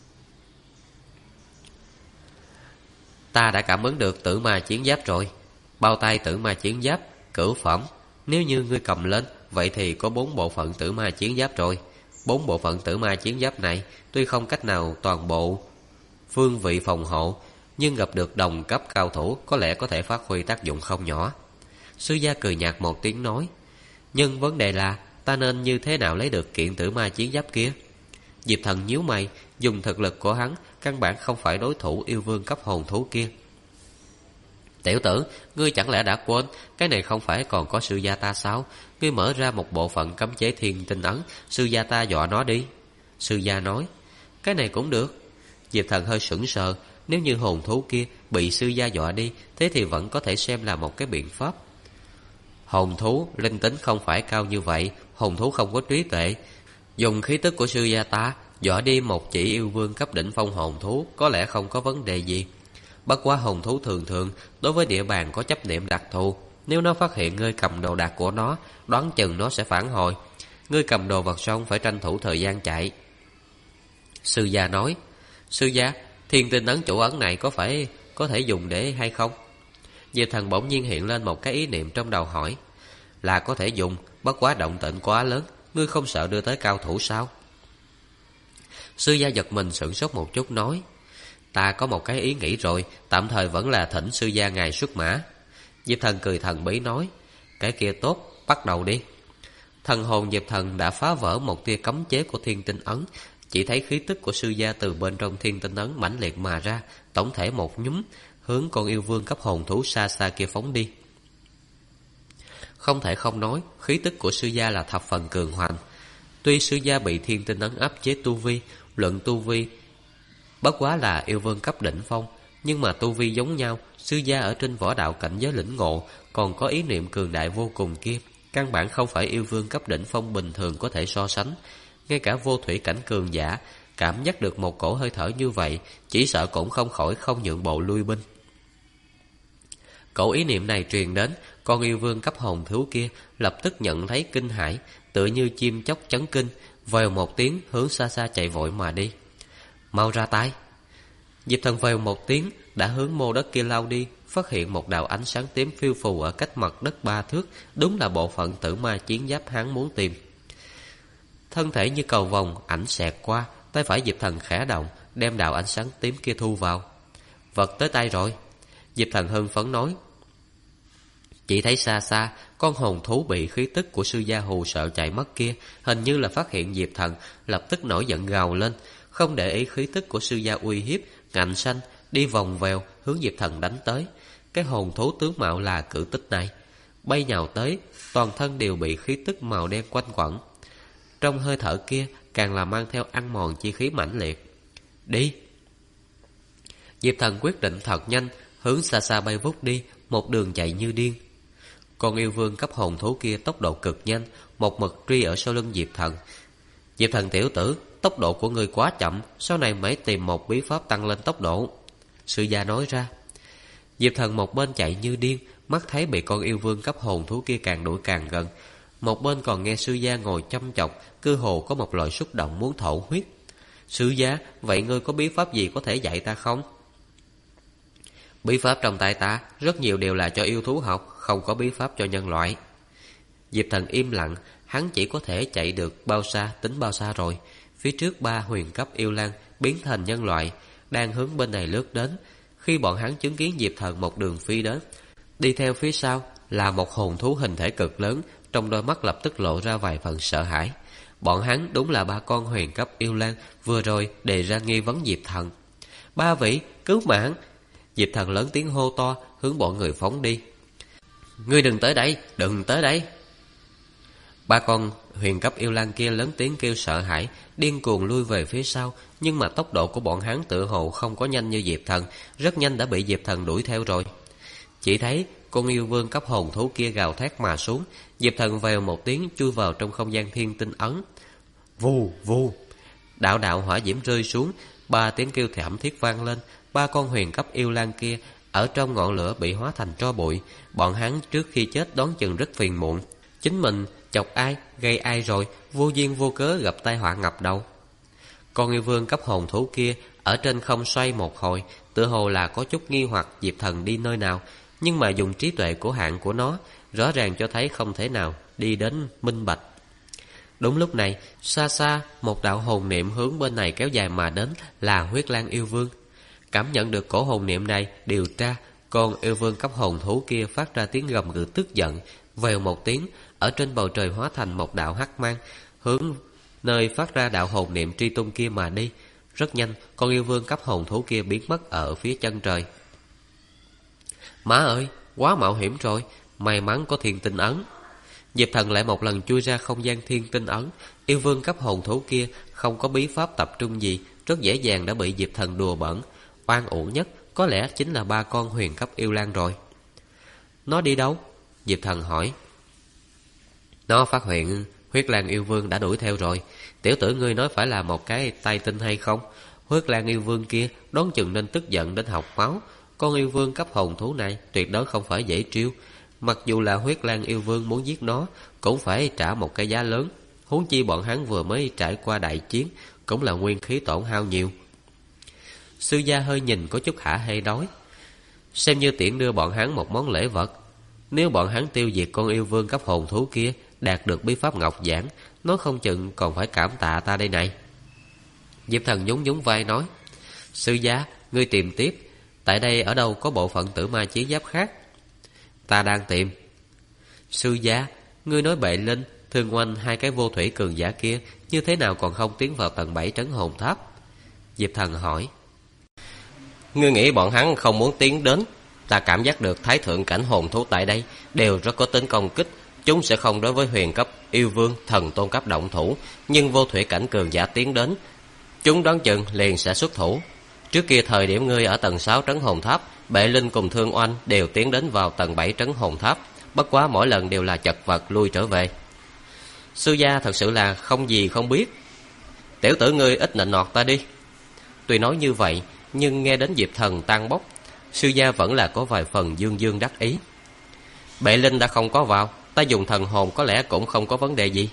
Ta đã cảm ứng được tử ma chiến giáp rồi. Bao tay tử ma chiến giáp, cửu phẩm. Nếu như ngươi cầm lên, vậy thì có 4 bộ phận tử ma chiến giáp rồi. 4 bộ phận tử ma chiến giáp này tuy không cách nào toàn bộ phương vị phòng hộ, nhưng gặp được đồng cấp cao thủ có lẽ có thể phát huy tác dụng không nhỏ. Sư gia cười nhạt một tiếng nói: nhưng vấn đề là ta nên như thế nào lấy được kiện tử ma chiến giáp kia? Diệp Thần nhíu mày, dùng thực lực của hắn căn bản không phải đối thủ yêu vương cấp hồn thú kia. Tiểu tử, ngươi chẳng lẽ đã quên cái này không phải còn có sư gia ta sao? Ngươi mở ra một bộ phận cấm chế thiên tinh ấn, sư gia ta dọa nó đi. Sư gia nói: cái này cũng được. Diệp Thần hơi sững sờ, nếu như hồn thú kia bị sư gia dọa đi, thế thì vẫn có thể xem là một cái biện pháp. Hồn thú linh tính không phải cao như vậy, hồn thú không có trí tuệ, dùng khí tức của sư gia ta dọa đi một chỉ yêu vương cấp đỉnh phong hồn thú có lẽ không có vấn đề gì. Bất quá hồn thú thường thường đối với địa bàn có chấp niệm đặc thù, nếu nó phát hiện ngươi cầm đồ đạc của nó, đoán chừng nó sẽ phản hồi. Ngươi cầm đồ vật xong phải tranh thủ thời gian chạy. Sư gia nói: sư gia, thiên tinh ấn chủ ấn này có thể dùng để hay không? Diệp Thần bỗng nhiên hiện lên một cái ý niệm trong đầu hỏi: là có thể dùng, bất quá động tĩnh quá lớn, ngươi không sợ đưa tới cao thủ sao? Sư gia giật mình sửng sốt một chút nói: ta có một cái ý nghĩ rồi, tạm thời vẫn là thỉnh sư gia ngài xuất mã. Diệp Thần cười thần bí nói: cái kia tốt, bắt đầu đi. Thần hồn Diệp Thần đã phá vỡ một tia cấm chế của thiên tinh ấn, chỉ thấy khí tức của sư gia từ bên trong thiên tinh ấn mãnh liệt mà ra, tổng thể một nhúm, hướng con yêu vương cấp hồn thú xa xa kia phóng đi. Không thể không nói, khí tức của sư gia là thập phần cường hoành. Tuy sư gia bị thiên tinh ấn áp chế tu vi, luận tu vi bất quá là yêu vương cấp đỉnh phong, nhưng mà tu vi giống nhau, sư gia ở trên võ đạo cảnh giới lĩnh ngộ, còn có ý niệm cường đại vô cùng kia, căn bản không phải yêu vương cấp đỉnh phong bình thường có thể so sánh. Ngay cả vô thủy cảnh cường giả cảm giác được một cổ hơi thở như vậy, chỉ sợ cũng không khỏi không nhượng bộ lui binh. Cổ ý niệm này truyền đến, con yêu vương cấp hồn thú kia lập tức nhận thấy kinh hãi, tựa như chim chóc chấn kinh, vèo một tiếng hướng xa xa chạy vội mà đi. Mau ra tay! Diệp Thần vèo một tiếng đã hướng mô đất kia lao đi, phát hiện một đạo ánh sáng tím phiêu phù ở cách mặt đất 3 thước, đúng là bộ phận tử ma chiến giáp hắn muốn tìm. Thân thể như cầu vồng, ảnh xẹt qua, tay phải Diệp Thần khẽ động, đem đạo ánh sáng tím kia thu vào. Vật tới tay rồi, Diệp Thần hưng phấn nói. Chỉ thấy xa xa, con hồn thú bị khí tức của sư gia hù sợ chạy mất kia, hình như là phát hiện Diệp Thần, lập tức nổi giận gào lên, không để ý khí tức của sư gia uy hiếp, ngạnh xanh đi vòng vèo hướng Diệp Thần đánh tới. Cái hồn thú tướng mạo là cự tích này bay nhào tới, toàn thân đều bị khí tức màu đen quanh quẩn. Trong hơi thở kia càng là mang theo ăn mòn chi khí mãnh liệt. Đi! Diệp Thần quyết định thật nhanh, hướng xa xa bay vút đi, một đường chạy như điên. Con yêu vương cấp hồn thú kia tốc độ cực nhanh, một mực truy ở sau lưng Diệp Thần. Diệp Thần tiểu tử, tốc độ của ngươi quá chậm, sau này mới tìm một bí pháp tăng lên tốc độ, sư gia nói ra. Diệp Thần một bên chạy như điên, mắt thấy bị con yêu vương cấp hồn thú kia càng đuổi càng gần, một bên còn nghe sư gia ngồi chăm chọc, cơ hồ có một loại xúc động muốn thổ huyết. Sư gia, vậy ngươi có bí pháp gì có thể dạy ta không? Bí pháp trong tay ta rất nhiều đều là cho yêu thú học, không có bí pháp cho nhân loại. Diệp Thần im lặng, hắn chỉ có thể chạy được bao xa tính bao xa rồi. Phía trước 3 huyền cấp yêu lang biến thành nhân loại, đang hướng bên này lướt đến. Khi bọn hắn chứng kiến Diệp Thần một đường phi đến, đi theo phía sau là một hồn thú hình thể cực lớn, trong đôi mắt lập tức lộ ra vài phần sợ hãi. Bọn hắn đúng là 3 con huyền cấp yêu lang vừa rồi đề ra nghi vấn Diệp Thần. 3 vị, cứu mạng! Diệp Thần lớn tiếng hô to, hướng bọn người phóng đi. Ngươi đừng tới đây, đừng tới đây! 3 con huyền cấp yêu lang kia lớn tiếng kêu sợ hãi, điên cuồng lui về phía sau, nhưng mà tốc độ của bọn hắn tựa hồ không có nhanh như Diệp Thần, rất nhanh đã bị Diệp Thần đuổi theo rồi. Chỉ thấy con yêu vương cấp hồn thú kia gào thét mà xuống, Diệp Thần vèo một tiếng chui vào trong không gian thiên tinh ấn. Vù vù, đạo đạo hỏa diễm rơi xuống, 3 tiếng kêu thảm thiết vang lên. 3 con huyền cấp yêu lang kia ở trong ngọn lửa bị hóa thành tro bụi. Bọn hắn trước khi chết đoán chừng rất phiền muộn, chính mình chọc ai, gây ai rồi, vô duyên vô cớ gặp tai họa ngập đầu. Con yêu vương cấp hồn thú kia ở trên không xoay một hồi, tựa hồ là có chút nghi hoặc Diệp Thần đi nơi nào, nhưng mà dùng trí tuệ của hạng của nó, rõ ràng cho thấy không thể nào đi đến minh bạch. Đúng lúc này, xa xa một đạo hồn niệm hướng bên này kéo dài mà đến, là Huyết Lang yêu vương. Cảm nhận được cổ hồn niệm này điều tra, con yêu vương cấp hồn thú kia phát ra tiếng gầm gừ tức giận, vèo một tiếng, ở trên bầu trời hóa thành một đạo hắc mang, hướng nơi phát ra đạo hồn niệm truy tung kia mà đi. Rất nhanh, con yêu vương cấp hồn thú kia biến mất ở phía chân trời. Má ơi, quá mạo hiểm rồi, may mắn có thiên tinh ấn. Diệp Thần lại một lần chui ra không gian thiên tinh ấn. Yêu vương cấp hồn thú kia không có bí pháp tập trung gì, rất dễ dàng đã bị Diệp Thần đùa bỡn. Oan uổng nhất có lẽ chính là 3 con huyền cấp yêu lang rồi. Nó đi đâu? Diệp Thần hỏi. Nó phát hiện Huyết Lang yêu vương đã đuổi theo rồi. Tiểu tử ngươi nói phải là một cái tay tinh hay không? Huyết Lang yêu vương kia đoán chừng nên tức giận đến học máu. Con yêu vương cấp hồn thú này tuyệt đối không phải dễ trêu. Mặc dù là Huyết Lang yêu vương muốn giết nó, cũng phải trả một cái giá lớn. Huống chi bọn hắn vừa mới trải qua đại chiến, cũng là nguyên khí tổn hao nhiều. Sư gia hơi nhìn có chút hả hê nói, xem như tiện đưa bọn hắn một món lễ vật. Nếu bọn hắn tiêu diệt con yêu vương cấp hồn thú kia, đạt được bí pháp ngọc giản, nó không chừng còn phải cảm tạ ta đây này. Diệp Thần nhún nhún vai nói, sư gia, ngươi tìm tiếp, tại đây ở đâu có bộ phận tử ma chiến giáp khác? Ta đang tìm. Sư gia, ngươi nói bệ linh, thương oanh 2 cái vô thủy cường giả kia như thế nào còn không tiến vào tầng 7 trấn hồn tháp? Diệp Thần hỏi. Ngươi nghĩ bọn hắn không muốn tiến đến? Ta cảm giác được thái thượng cảnh hồn thú tại đây đều rất có tính công kích. Chúng sẽ không đối với huyền cấp, yêu vương, thần tôn cấp động thủ, nhưng vô thủy cảnh cường giả tiến đến, chúng đoán chừng liền sẽ xuất thủ. Trước kia thời điểm ngươi ở tầng 6 trấn hồn tháp, Bệ Linh cùng Thương Oanh đều tiến đến vào tầng 7 trấn hồn tháp, bất quá mỗi lần đều là chật vật lui trở về. Sư gia thật sự là không gì không biết. Tiểu tử ngươi ít nịnh nọt ta đi. Tuy nói như vậy, nhưng nghe đến Diệp Thần tan bốc, sư gia vẫn là có vài phần dương dương đắc ý. Bệ Linh đã không có vào, ta dùng thần hồn có lẽ cũng không có vấn đề gì.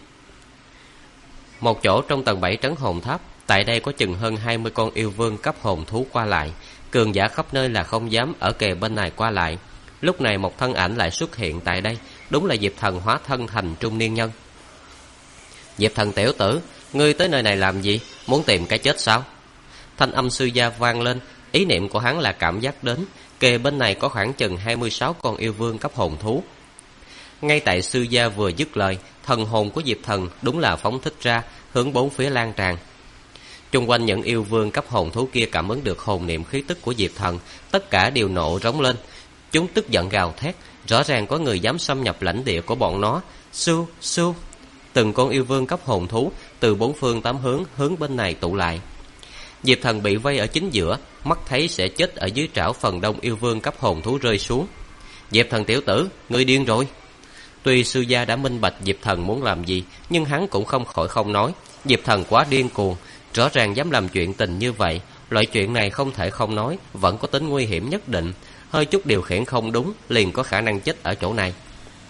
Một chỗ trong tầng 7 trấn hồn tháp, tại đây có chừng hơn 20 con yêu vương cấp hồn thú qua lại, cường giả khắp nơi là không dám ở kề bên này qua lại. Lúc này một thân ảnh lại xuất hiện tại đây, đúng là Diệp Thần hóa thân thành trung niên nhân. Diệp Thần tiểu tử, ngươi tới nơi này làm gì? Muốn tìm cái chết sao? Thanh âm sư gia vang lên, ý niệm của hắn là cảm giác đến kề bên này có khoảng chừng 26 con yêu vương cấp hồn thú. Ngay tại sư gia vừa dứt lời, thần hồn của Diệp Thần đúng là phóng thích ra, hướng bốn phía lan tràn. Chung quanh những yêu vương cấp hồn thú kia cảm ứng được hồn niệm khí tức của Diệp Thần, tất cả đều nộ rống lên. Chúng tức giận gào thét, rõ ràng có người dám xâm nhập lãnh địa của bọn nó. Su, su. Từng con yêu vương cấp hồn thú từ bốn phương tám hướng hướng bên này tụ lại. Diệp Thần bị vây ở chính giữa, mắt thấy sẽ chết ở dưới trảo phần đông yêu vương cấp hồn thú rơi xuống. Diệp Thần tiểu tử, ngươi điên rồi. Tuy sư gia đã minh bạch Diệp Thần muốn làm gì, nhưng hắn cũng không khỏi không nói. Diệp Thần quá điên cuồng, rõ ràng dám làm chuyện tình như vậy. Loại chuyện này không thể không nói, vẫn có tính nguy hiểm nhất định. Hơi chút điều khiển không đúng, liền có khả năng chết ở chỗ này.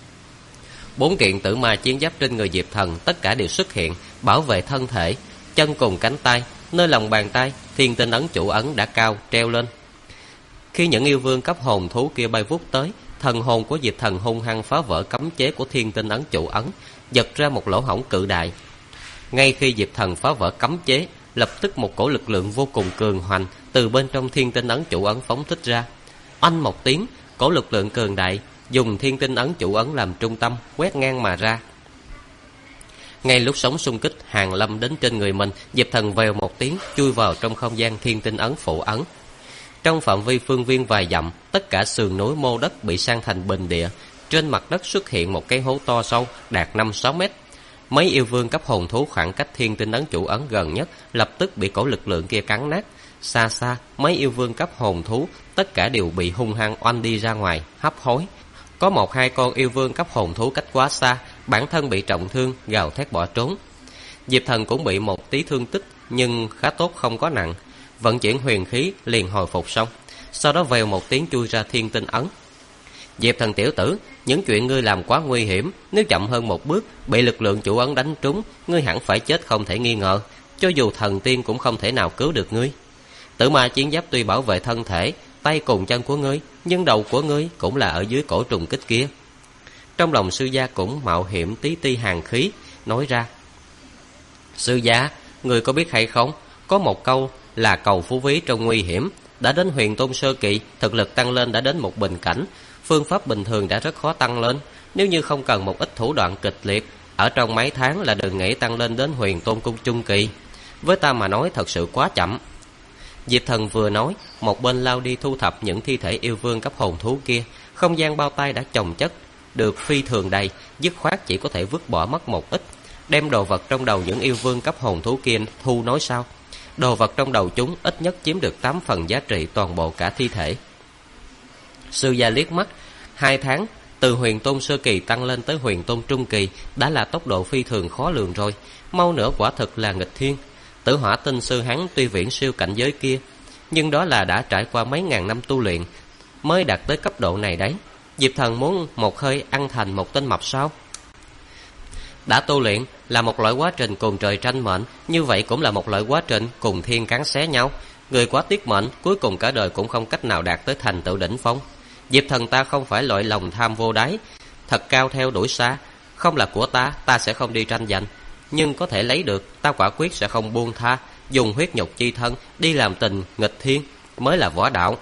4 kiện tử ma chiến giáp trên người Diệp Thần tất cả đều xuất hiện, bảo vệ thân thể, chân cùng cánh tay. Nơi lòng bàn tay, thiên tinh ấn chủ ấn đã cao treo lên. Khi những yêu vương cấp hồn thú kia bay vút tới, thần hồn của Diệp Thần hung hăng phá vỡ cấm chế của thiên tinh ấn chủ ấn, giật ra một lỗ hổng cự đại. Ngay khi Diệp Thần phá vỡ cấm chế, lập tức một cổ lực lượng vô cùng cường hoành từ bên trong thiên tinh ấn chủ ấn phóng thích ra. Oanh một tiếng, cổ lực lượng cường đại dùng thiên tinh ấn chủ ấn làm trung tâm quét ngang mà ra. Ngay lúc sóng xung kích hàng lâm đến trên người mình, Diệp Thần vèo một tiếng chui vào trong không gian thiên tinh ấn phụ ấn. Trong phạm vi phương viên vài dặm, tất cả sườn núi mô đất bị san thành bình địa. Trên mặt đất xuất hiện một cái hố to sâu đạt 5-6 mét. Mấy yêu vương cấp hồn thú khoảng cách thiên tinh ấn chủ ấn gần nhất lập tức bị cổ lực lượng kia cắn nát. Xa xa, mấy yêu vương cấp hồn thú tất cả đều bị hung hăng oanh đi ra ngoài, hấp hối. Có 1-2 con yêu vương cấp hồn thú cách quá xa, bản thân bị trọng thương, gào thét bỏ trốn. Diệp Thần cũng bị một tí thương tích, nhưng khá tốt không có nặng. Vận chuyển huyền khí liền hồi phục xong, sau đó vèo một tiếng chui ra thiên tinh ấn. Diệp Thần tiểu tử, những chuyện ngươi làm quá nguy hiểm, nếu chậm hơn một bước bị lực lượng chủ ấn đánh trúng, ngươi hẳn phải chết không thể nghi ngờ. Cho dù thần tiên cũng không thể nào cứu được ngươi. Tử ma chiến giáp tuy bảo vệ thân thể, tay cùng chân của ngươi, nhưng đầu của ngươi cũng là ở dưới cổ trùng kích kia. Trong lòng sư gia cũng mạo hiểm tí ti hàn khí, nói ra: Sư gia, ngươi có biết hay không, có một câu là cầu phú quý trong nguy hiểm. Đã đến huyền tôn sơ kỳ, thực lực tăng lên đã đến một bình cảnh, phương pháp bình thường đã rất khó tăng lên. Nếu như không cần một ít thủ đoạn kịch liệt, ở trong mấy tháng là đừng nghĩ tăng lên đến huyền tôn cung trung kỳ. Với ta mà nói thật sự quá chậm. Diệp Thần vừa nói, một bên lao đi thu thập những thi thể yêu vương cấp hồn thú kia. Không gian bao tay đã chồng chất được phi thường đầy, dứt khoát chỉ có thể vứt bỏ mất một ít. Đem đồ vật trong đầu những yêu vương cấp hồn thú kia thu nói sao. Đồ vật trong đầu chúng ít nhất chiếm được 8 phần giá trị toàn bộ cả thi thể. Sư gia liếc mắt, 2 tháng từ huyền tôn sơ kỳ tăng lên tới huyền tôn trung kỳ đã là tốc độ phi thường khó lường rồi, mau nữa quả thực là nghịch thiên. Tử hỏa tinh sư hắn tuy viễn siêu cảnh giới kia, nhưng đó là đã trải qua mấy ngàn năm tu luyện mới đạt tới cấp độ này đấy. Diệp Thần muốn một hơi ăn thành một tên mập sao? Đã tu luyện là một loại quá trình cùng trời tranh mệnh, như vậy cũng là một loại quá trình cùng thiên cắn xé nhau. Người quá tiết mệnh, cuối cùng cả đời cũng không cách nào đạt tới thành tựu đỉnh phong. Diệp Thần ta không phải loại lòng tham vô đáy, thật cao theo đuổi xa. Không là của ta sẽ không đi tranh giành. Nhưng có thể lấy được, ta quả quyết sẽ không buông tha. Dùng huyết nhục chi thân đi làm tình nghịch thiên mới là võ đạo.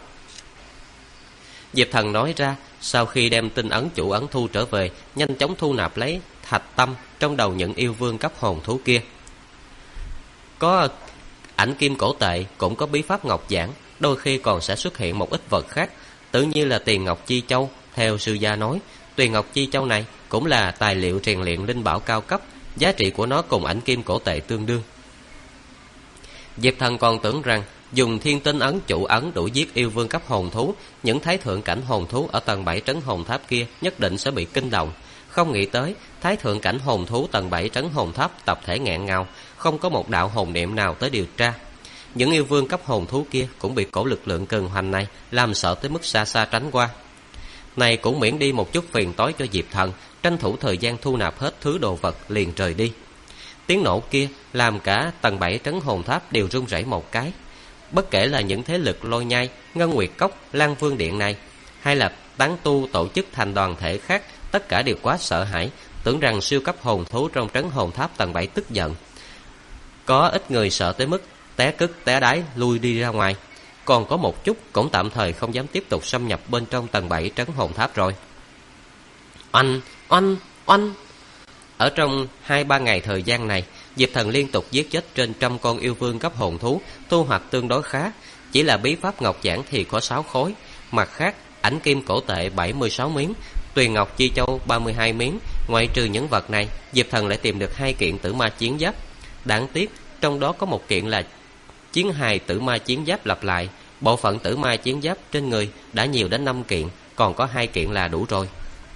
Diệp Thần nói ra, sau khi đem tinh ấn chủ ấn thu trở về, nhanh chóng thu nạp lấy thạch tâm trong đầu những yêu vương cấp hồn thú kia. Có ảnh kim cổ tệ, cũng có bí pháp ngọc giản. đôi khi còn sẽ xuất hiện một ít vật khác, tự nhiên là Tuyền Ngọc Chi Châu. Theo sư gia nói, Tuyền Ngọc Chi Châu này cũng là tài liệu rèn luyện linh bảo cao cấp, giá trị của nó cùng ảnh kim cổ tệ tương đương. Diệp Thần còn tưởng rằng dùng thiên tinh ấn chủ ấn đủ giết yêu vương cấp hồn thú, những thái thượng cảnh hồn thú ở tầng 7 trấn hồn tháp kia nhất định sẽ bị kinh động. Không nghĩ tới, thái thượng cảnh hồn thú tầng 7 trấn hồn tháp tập thể nghẹn ngào, không có một đạo hồn niệm nào tới điều tra. Những yêu vương cấp hồn thú kia cũng bị cổ lực lượng cường hoành này làm sợ tới mức xa xa tránh qua. Này cũng miễn đi một chút phiền toái cho Diệp Thần, tranh thủ thời gian thu nạp hết thứ đồ vật liền rời đi. Tiếng nổ kia làm cả tầng 7 trấn hồn tháp đều rung rẩy một cái. Bất kể là những thế lực Lôi Nhai, Ngân Nguyệt Cốc, Lan Vương Điện này, hay là tán tu tổ chức thành đoàn thể khác, tất cả đều quá sợ hãi, tưởng rằng siêu cấp hồn thú trong trấn hồn tháp tầng 7 tức giận. Có ít người sợ tới mức té cứt té đái lui đi ra ngoài, còn có một chút cũng tạm thời không dám tiếp tục xâm nhập bên trong tầng 7 trấn hồn tháp rồi. Oanh, oanh, oanh. Ở trong 2-3 ngày thời gian này, Diệp Thần liên tục giết chết trên 100 con yêu vương cấp hồn thú, thu hoạch tương đối khá. Chỉ là bí pháp ngọc giản thì có 6 khối, mặt khác ảnh kim cổ tệ 76 miếng, Tuyền Ngọc Chi Châu 32 miếng. Ngoại trừ những vật này, Diệp Thần lại tìm được 2 kiện tử ma chiến giáp. Đáng tiếc, trong đó có một kiện là chiến hài tử ma chiến giáp lặp lại. Bộ phận tử ma chiến giáp trên người đã nhiều đến 5 kiện, còn có 2 kiện là đủ rồi.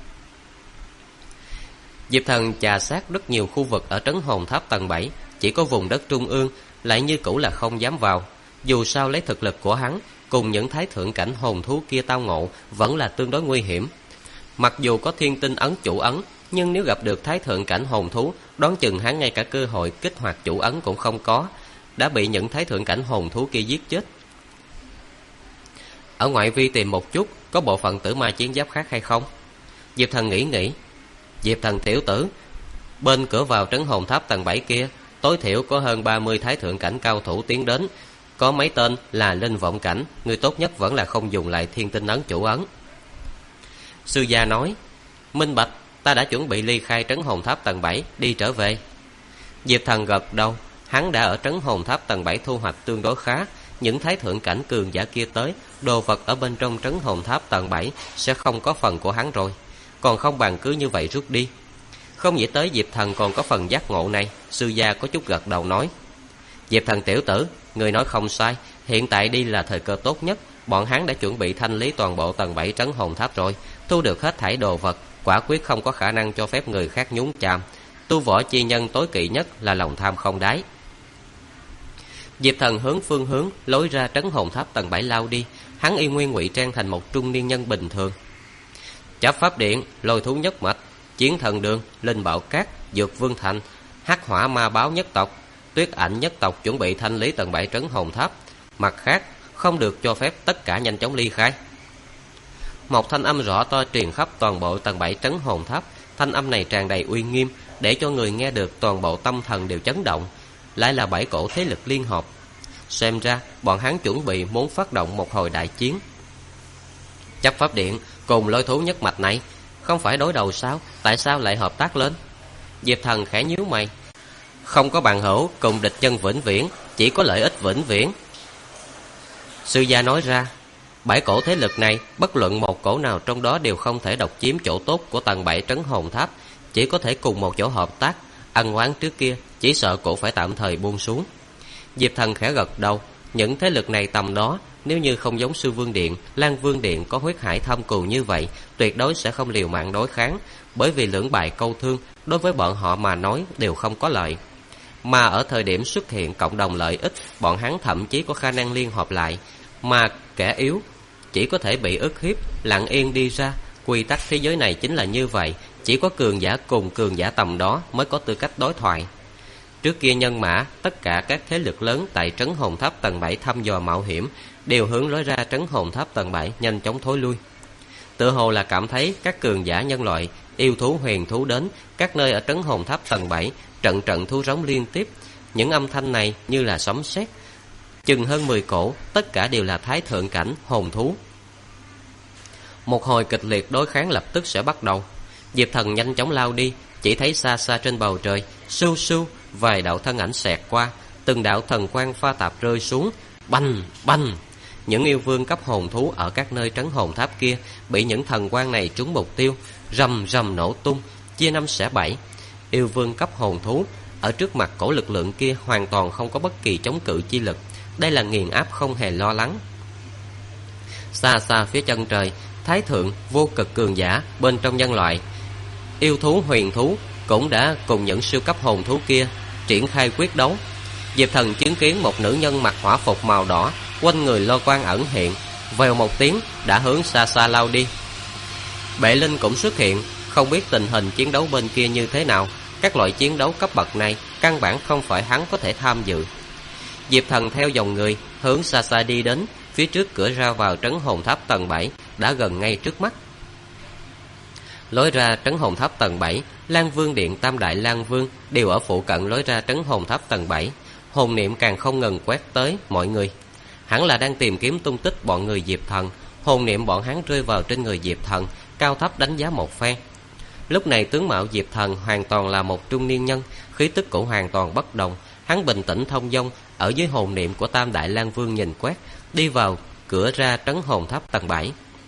Diệp Thần chà sát rất nhiều khu vực ở trấn hồn tháp tầng 7, chỉ có vùng đất trung ương lại như cũ là không dám vào. Dù sao lấy thực lực của hắn cùng những thái thượng cảnh hồn thú kia tao ngộ vẫn là tương đối nguy hiểm. Mặc dù có thiên tinh ấn chủ ấn, nhưng nếu gặp được thái thượng cảnh hồn thú, đoán chừng hắn ngay cả cơ hội kích hoạt chủ ấn cũng không có, đã bị những thái thượng cảnh hồn thú kia giết chết. Ở ngoại vi tìm một chút, có bộ phận tử ma chiến giáp khác hay không? Diệp Thần nghĩ. Diệp Thần tiểu tử, bên cửa vào trấn hồn tháp tầng 7 kia, tối thiểu có hơn 30 thái thượng cảnh cao thủ tiến đến. Có mấy tên là linh vọng cảnh, người tốt nhất vẫn là không dùng lại thiên tinh ấn chủ ấn. Sư gia nói, minh bạch, ta đã chuẩn bị ly khai trấn hồn tháp tầng 7, đi trở về. Diệp Thần gật đầu, hắn đã ở trấn hồn tháp tầng 7 thu hoạch tương đối khá. Những thái thượng cảnh cường giả kia tới, đồ vật ở bên trong trấn hồn tháp tầng 7 sẽ không có phần của hắn rồi. Còn không bằng cứ như vậy rút đi. Không nghĩ tới Diệp Thần còn có phần giác ngộ này. Sư gia có chút gật đầu nói, Diệp Thần tiểu tử, người nói không sai, hiện tại đi là thời cơ tốt nhất. Bọn hắn đã chuẩn bị thanh lý toàn bộ tầng 7 trấn hồn tháp rồi, thu được hết thảy đồ vật, quả quyết không có khả năng cho phép người khác nhúng chàm. Tu võ chi nhân tối kỵ nhất là lòng tham không đáy. Diệp Thần hướng phương hướng lối ra trấn hồn tháp tầng 7 lao đi. Hắn y nguyên ngụy trang thành một trung niên nhân bình thường. Chấp pháp điện, lôi thú nhất mạch, chiến thần đường, linh bảo cát, dược vương thành, hắc hỏa ma báo nhất tộc, tuyết ảnh nhất tộc chuẩn bị thanh lý tầng 7 trấn hồn tháp. Mặt khác, không được cho phép tất cả nhanh chóng ly khai. Một thanh âm rõ to truyền khắp toàn bộ tầng 7 trấn hồn tháp. Thanh âm này tràn đầy uy nghiêm, để cho người nghe được toàn bộ tâm thần đều chấn động. Lại là 7 cổ thế lực liên hợp. Xem ra bọn hắn chuẩn bị muốn phát động một hồi đại chiến. Chấp pháp điện cùng lôi thú nhất mạch này không phải đối đầu sao? Tại sao lại hợp tác lên? Diệp Thần khẽ nhíu mày. Không có bằng hữu cùng địch nhân vĩnh viễn, chỉ có lợi ích vĩnh viễn. Sư gia nói ra, 7 cổ thế lực này, bất luận một cổ nào trong đó đều không thể độc chiếm chỗ tốt của tầng 7 trấn hồn tháp, chỉ có thể cùng một chỗ hợp tác. Ân oán trước kia chỉ sợ cổ phải tạm thời buông xuống. Diệp Thần khẽ gật đầu. Những thế lực này tầm đó, nếu như không giống Sư Vương Điện, Lan Vương Điện có huyết hải thâm cừu như vậy, tuyệt đối sẽ không liều mạng đối kháng, bởi vì lưỡng bại câu thương đối với bọn họ mà nói đều không có lợi. Mà ở thời điểm xuất hiện cộng đồng lợi ích, bọn hắn thậm chí có khả năng liên hợp lại, mà kẻ yếu chỉ có thể bị ức hiếp, lặng yên đi ra. Quy tắc thế giới này chính là như vậy, chỉ có cường giả cùng cường giả tầm đó mới có tư cách đối thoại. Trước kia nhân mã, tất cả các thế lực lớn tại trấn hồn tháp tầng 7 thăm dò mạo hiểm, đều hướng lối ra trấn hồn tháp tầng 7 nhanh chóng thối lui. Tựa hồ là cảm thấy các cường giả nhân loại, yêu thú huyền thú đến, các nơi ở trấn hồn tháp tầng 7, trận trận thu rống liên tiếp. Những âm thanh này như là sấm sét. Chừng hơn 10 cổ, tất cả đều là thái thượng cảnh hồn thú. Một hồi kịch liệt đối kháng lập tức sẽ bắt đầu. Diệp Thần nhanh chóng lao đi, chỉ thấy xa xa trên bầu trời, sưu sưu, vài đạo thân ảnh xẹt qua, từng đạo thần quang pha tạp rơi xuống, bành bành. những yêu vương cấp hồn thú ở các nơi trấn hồn tháp kia bị những thần quang này trúng mục tiêu, rầm rầm nổ tung, chia năm xẻ bảy. Yêu vương cấp hồn thú ở trước mặt cổ lực lượng kia hoàn toàn không có bất kỳ chống cự chi lực, đây là nghiền áp không hề lo lắng. Xa xa phía chân trời, thái thượng vô cực cường giả bên trong nhân loại, yêu thú huyền thú cũng đã cùng những siêu cấp hồn thú kia triển khai quyết đấu. Diệp Thần chứng kiến một nữ nhân mặc hỏa phục màu đỏ, quanh người lôi quang ẩn hiện, vèo một tiếng đã hướng xa xa lao đi. Bệ Linh cũng xuất hiện, không biết tình hình chiến đấu bên kia như thế nào. Các loại chiến đấu cấp bậc này căn bản không phải hắn có thể tham dự. Diệp Thần theo dòng người hướng xa xa đi đến, phía trước cửa ra vào trấn hồn tháp tầng 7 đã gần ngay trước mắt. Lối ra trấn hồn tháp tầng 7, Lan Vương Điện, Tam Đại Lan Vương đều ở phụ cận lối ra trấn hồn tháp tầng 7. Hồn niệm càng không ngừng quét tới mọi người, hẳn là đang tìm kiếm tung tích bọn người Diệp Thần. Hồn niệm bọn hắn rơi vào trên người Diệp Thần, cao thấp đánh giá một phen. Lúc này tướng mạo Diệp Thần hoàn toàn là một trung niên nhân, khí tức cũng hoàn toàn bất đồng. Hắn bình tĩnh thông dong ở dưới hồn niệm của Tam Đại Lan Vương nhìn quét, đi vào cửa ra trấn hồn tháp tầng 7.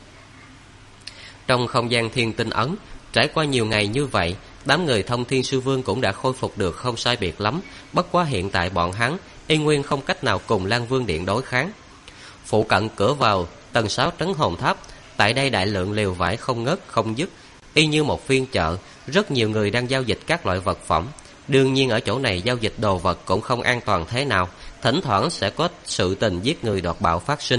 Trong không gian thiên tinh ấn, trải qua nhiều ngày như vậy, đám người Thông Thiên Sư Vương cũng đã khôi phục được không sai biệt lắm. Bất quá hiện tại bọn hắn y nguyên không cách nào cùng Lan Vương Điện đối kháng. Phụ cận cửa vào tầng 6 trấn hồn tháp, tại đây đại lượng lều vải không ngớt không dứt, y như một phiên chợ. Rất nhiều người đang giao dịch các loại vật phẩm. Đương nhiên ở chỗ này giao dịch đồ vật cũng không an toàn thế nào, thỉnh thoảng sẽ có sự tình giết người đoạt bảo phát sinh.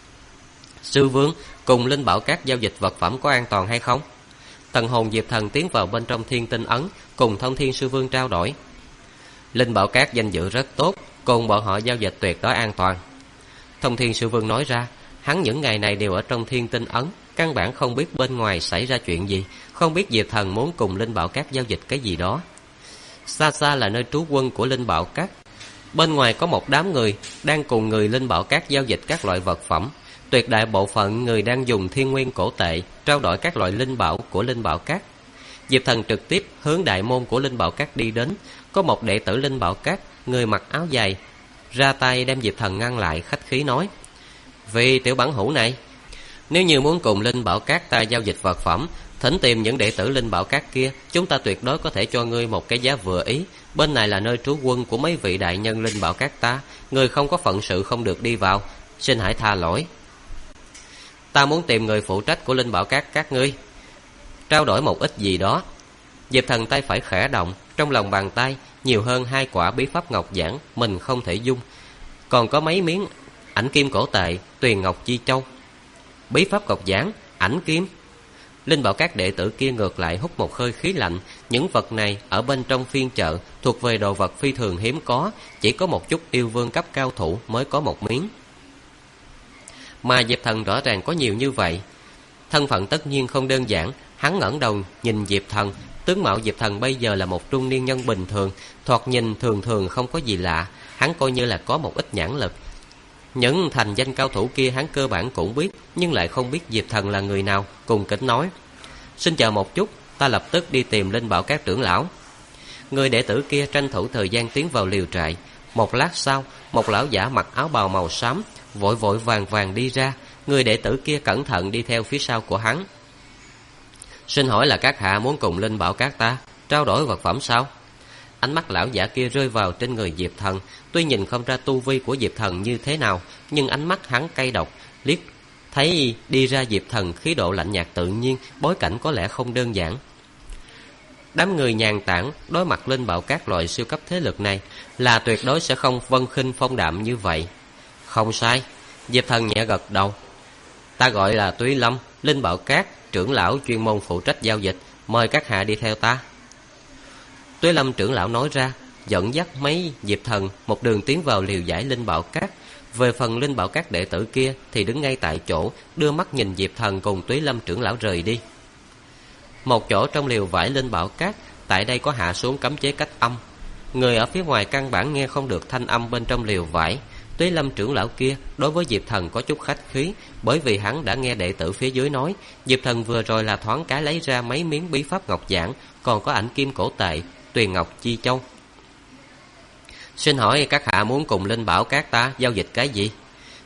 Sư Vương, cùng Linh Bảo Các giao dịch vật phẩm có an toàn hay không? Thần hồn Diệp Thần tiến vào bên trong thiên tinh ấn, cùng Thông Thiên Sư Vương trao đổi. Linh Bảo Các danh dự rất tốt, cùng bọn họ giao dịch tuyệt đối an toàn. Thông Thiên Sư Vương nói ra, hắn những ngày này đều ở trong thiên tinh ấn, căn bản không biết bên ngoài xảy ra chuyện gì, không biết Diệp Thần muốn cùng Linh Bảo Các giao dịch cái gì đó. Xa xa là nơi trú quân của Linh Bảo Các. Bên ngoài có một đám người đang cùng người Linh Bảo Các giao dịch các loại vật phẩm. Tuyệt đại bộ phận người đang dùng thiên nguyên cổ tệ trao đổi các loại linh bảo của Linh Bảo Các. Diệp Thần trực tiếp hướng đại môn của Linh Bảo Các đi đến. Có một đệ tử Linh Bảo Các, người mặc áo dài, ra tay đem Diệp Thần ngăn lại, khách khí nói: "Vì tiểu bản hữu này, nếu như muốn cùng Linh Bảo Các ta giao dịch vật phẩm, thỉnh tìm những đệ tử Linh Bảo Các kia, chúng ta tuyệt đối có thể cho ngươi một cái giá vừa ý. Bên này là nơi trú quân của mấy vị đại nhân Linh Bảo Các ta, người không có phận sự không được đi vào, xin hãy tha lỗi. Ta muốn tìm người phụ trách của Linh Bảo Các ngươi, trao đổi một ít gì đó." Diệp Thần tay phải khẽ động, trong lòng bàn tay nhiều hơn 2 quả bí pháp ngọc giản mình không thể dung, còn có mấy miếng ảnh kim cổ tệ, tuyền ngọc chi châu. Bí pháp ngọc giản, ảnh kim. Linh Bảo Các đệ tử kia ngược lại hút một hơi khí lạnh. Những vật này ở bên trong phiên chợ thuộc về đồ vật phi thường hiếm có, chỉ có một chút yêu vương cấp cao thủ mới có một miếng. Mà Diệp Thần rõ ràng có nhiều như vậy, thân phận tất nhiên không đơn giản. Hắn ngẩng đầu nhìn Diệp Thần, tướng mạo Diệp Thần bây giờ là một trung niên nhân bình thường, thoạt nhìn thường thường không có gì lạ. Hắn coi như là có một ít nhãn lực. Những thành danh cao thủ kia hắn cơ bản cũng biết, nhưng lại không biết Diệp Thần là người nào, cùng kính nói: "Xin chờ một chút, ta lập tức đi tìm Linh Bảo Các trưởng lão." Người đệ tử kia tranh thủ thời gian tiến vào liều trại. Một lát sau, một lão giả mặc áo bào màu xám vội vội vàng vàng đi ra. Người đệ tử kia cẩn thận đi theo phía sau của hắn. "Xin hỏi là các hạ muốn cùng Linh Bảo Các ta trao đổi vật phẩm sao?" Ánh mắt lão giả kia rơi vào trên người Diệp Thần. Tuy nhìn không ra tu vi của Diệp Thần như thế nào, nhưng ánh mắt hắn cay độc, liếc thấy đi ra Diệp Thần khí độ lạnh nhạt tự nhiên, bối cảnh có lẽ không đơn giản. Đám người nhàn tản đối mặt Linh Bảo Các loại siêu cấp thế lực này là tuyệt đối sẽ không vân khinh phong đạm như vậy. "Không sai." Diệp Thần nhẹ gật đầu. "Ta gọi là Túy Lâm, Linh Bảo Các trưởng lão chuyên môn phụ trách giao dịch, mời các hạ đi theo ta." Túy Lâm trưởng lão nói ra, dẫn dắt mấy Diệp Thần một đường tiến vào liều giải Linh Bảo Các. Về phần Linh Bảo Các đệ tử kia thì đứng ngay tại chỗ, đưa mắt nhìn Diệp Thần cùng Túy Lâm trưởng lão rời đi. Một chỗ trong liều vải Linh Bảo Các, tại đây có hạ xuống cấm chế cách âm. Người ở phía ngoài căn bản nghe không được thanh âm bên trong liều vải. Túy Lâm trưởng lão kia đối với Diệp Thần có chút khách khí, bởi vì hắn đã nghe đệ tử phía dưới nói Diệp Thần vừa rồi là thoáng cái lấy ra mấy miếng bí pháp ngọc giản, còn có ảnh kim cổ tệ, tuyền ngọc chi châu. "Xin hỏi các hạ muốn cùng Linh Bảo Các ta giao dịch cái gì?"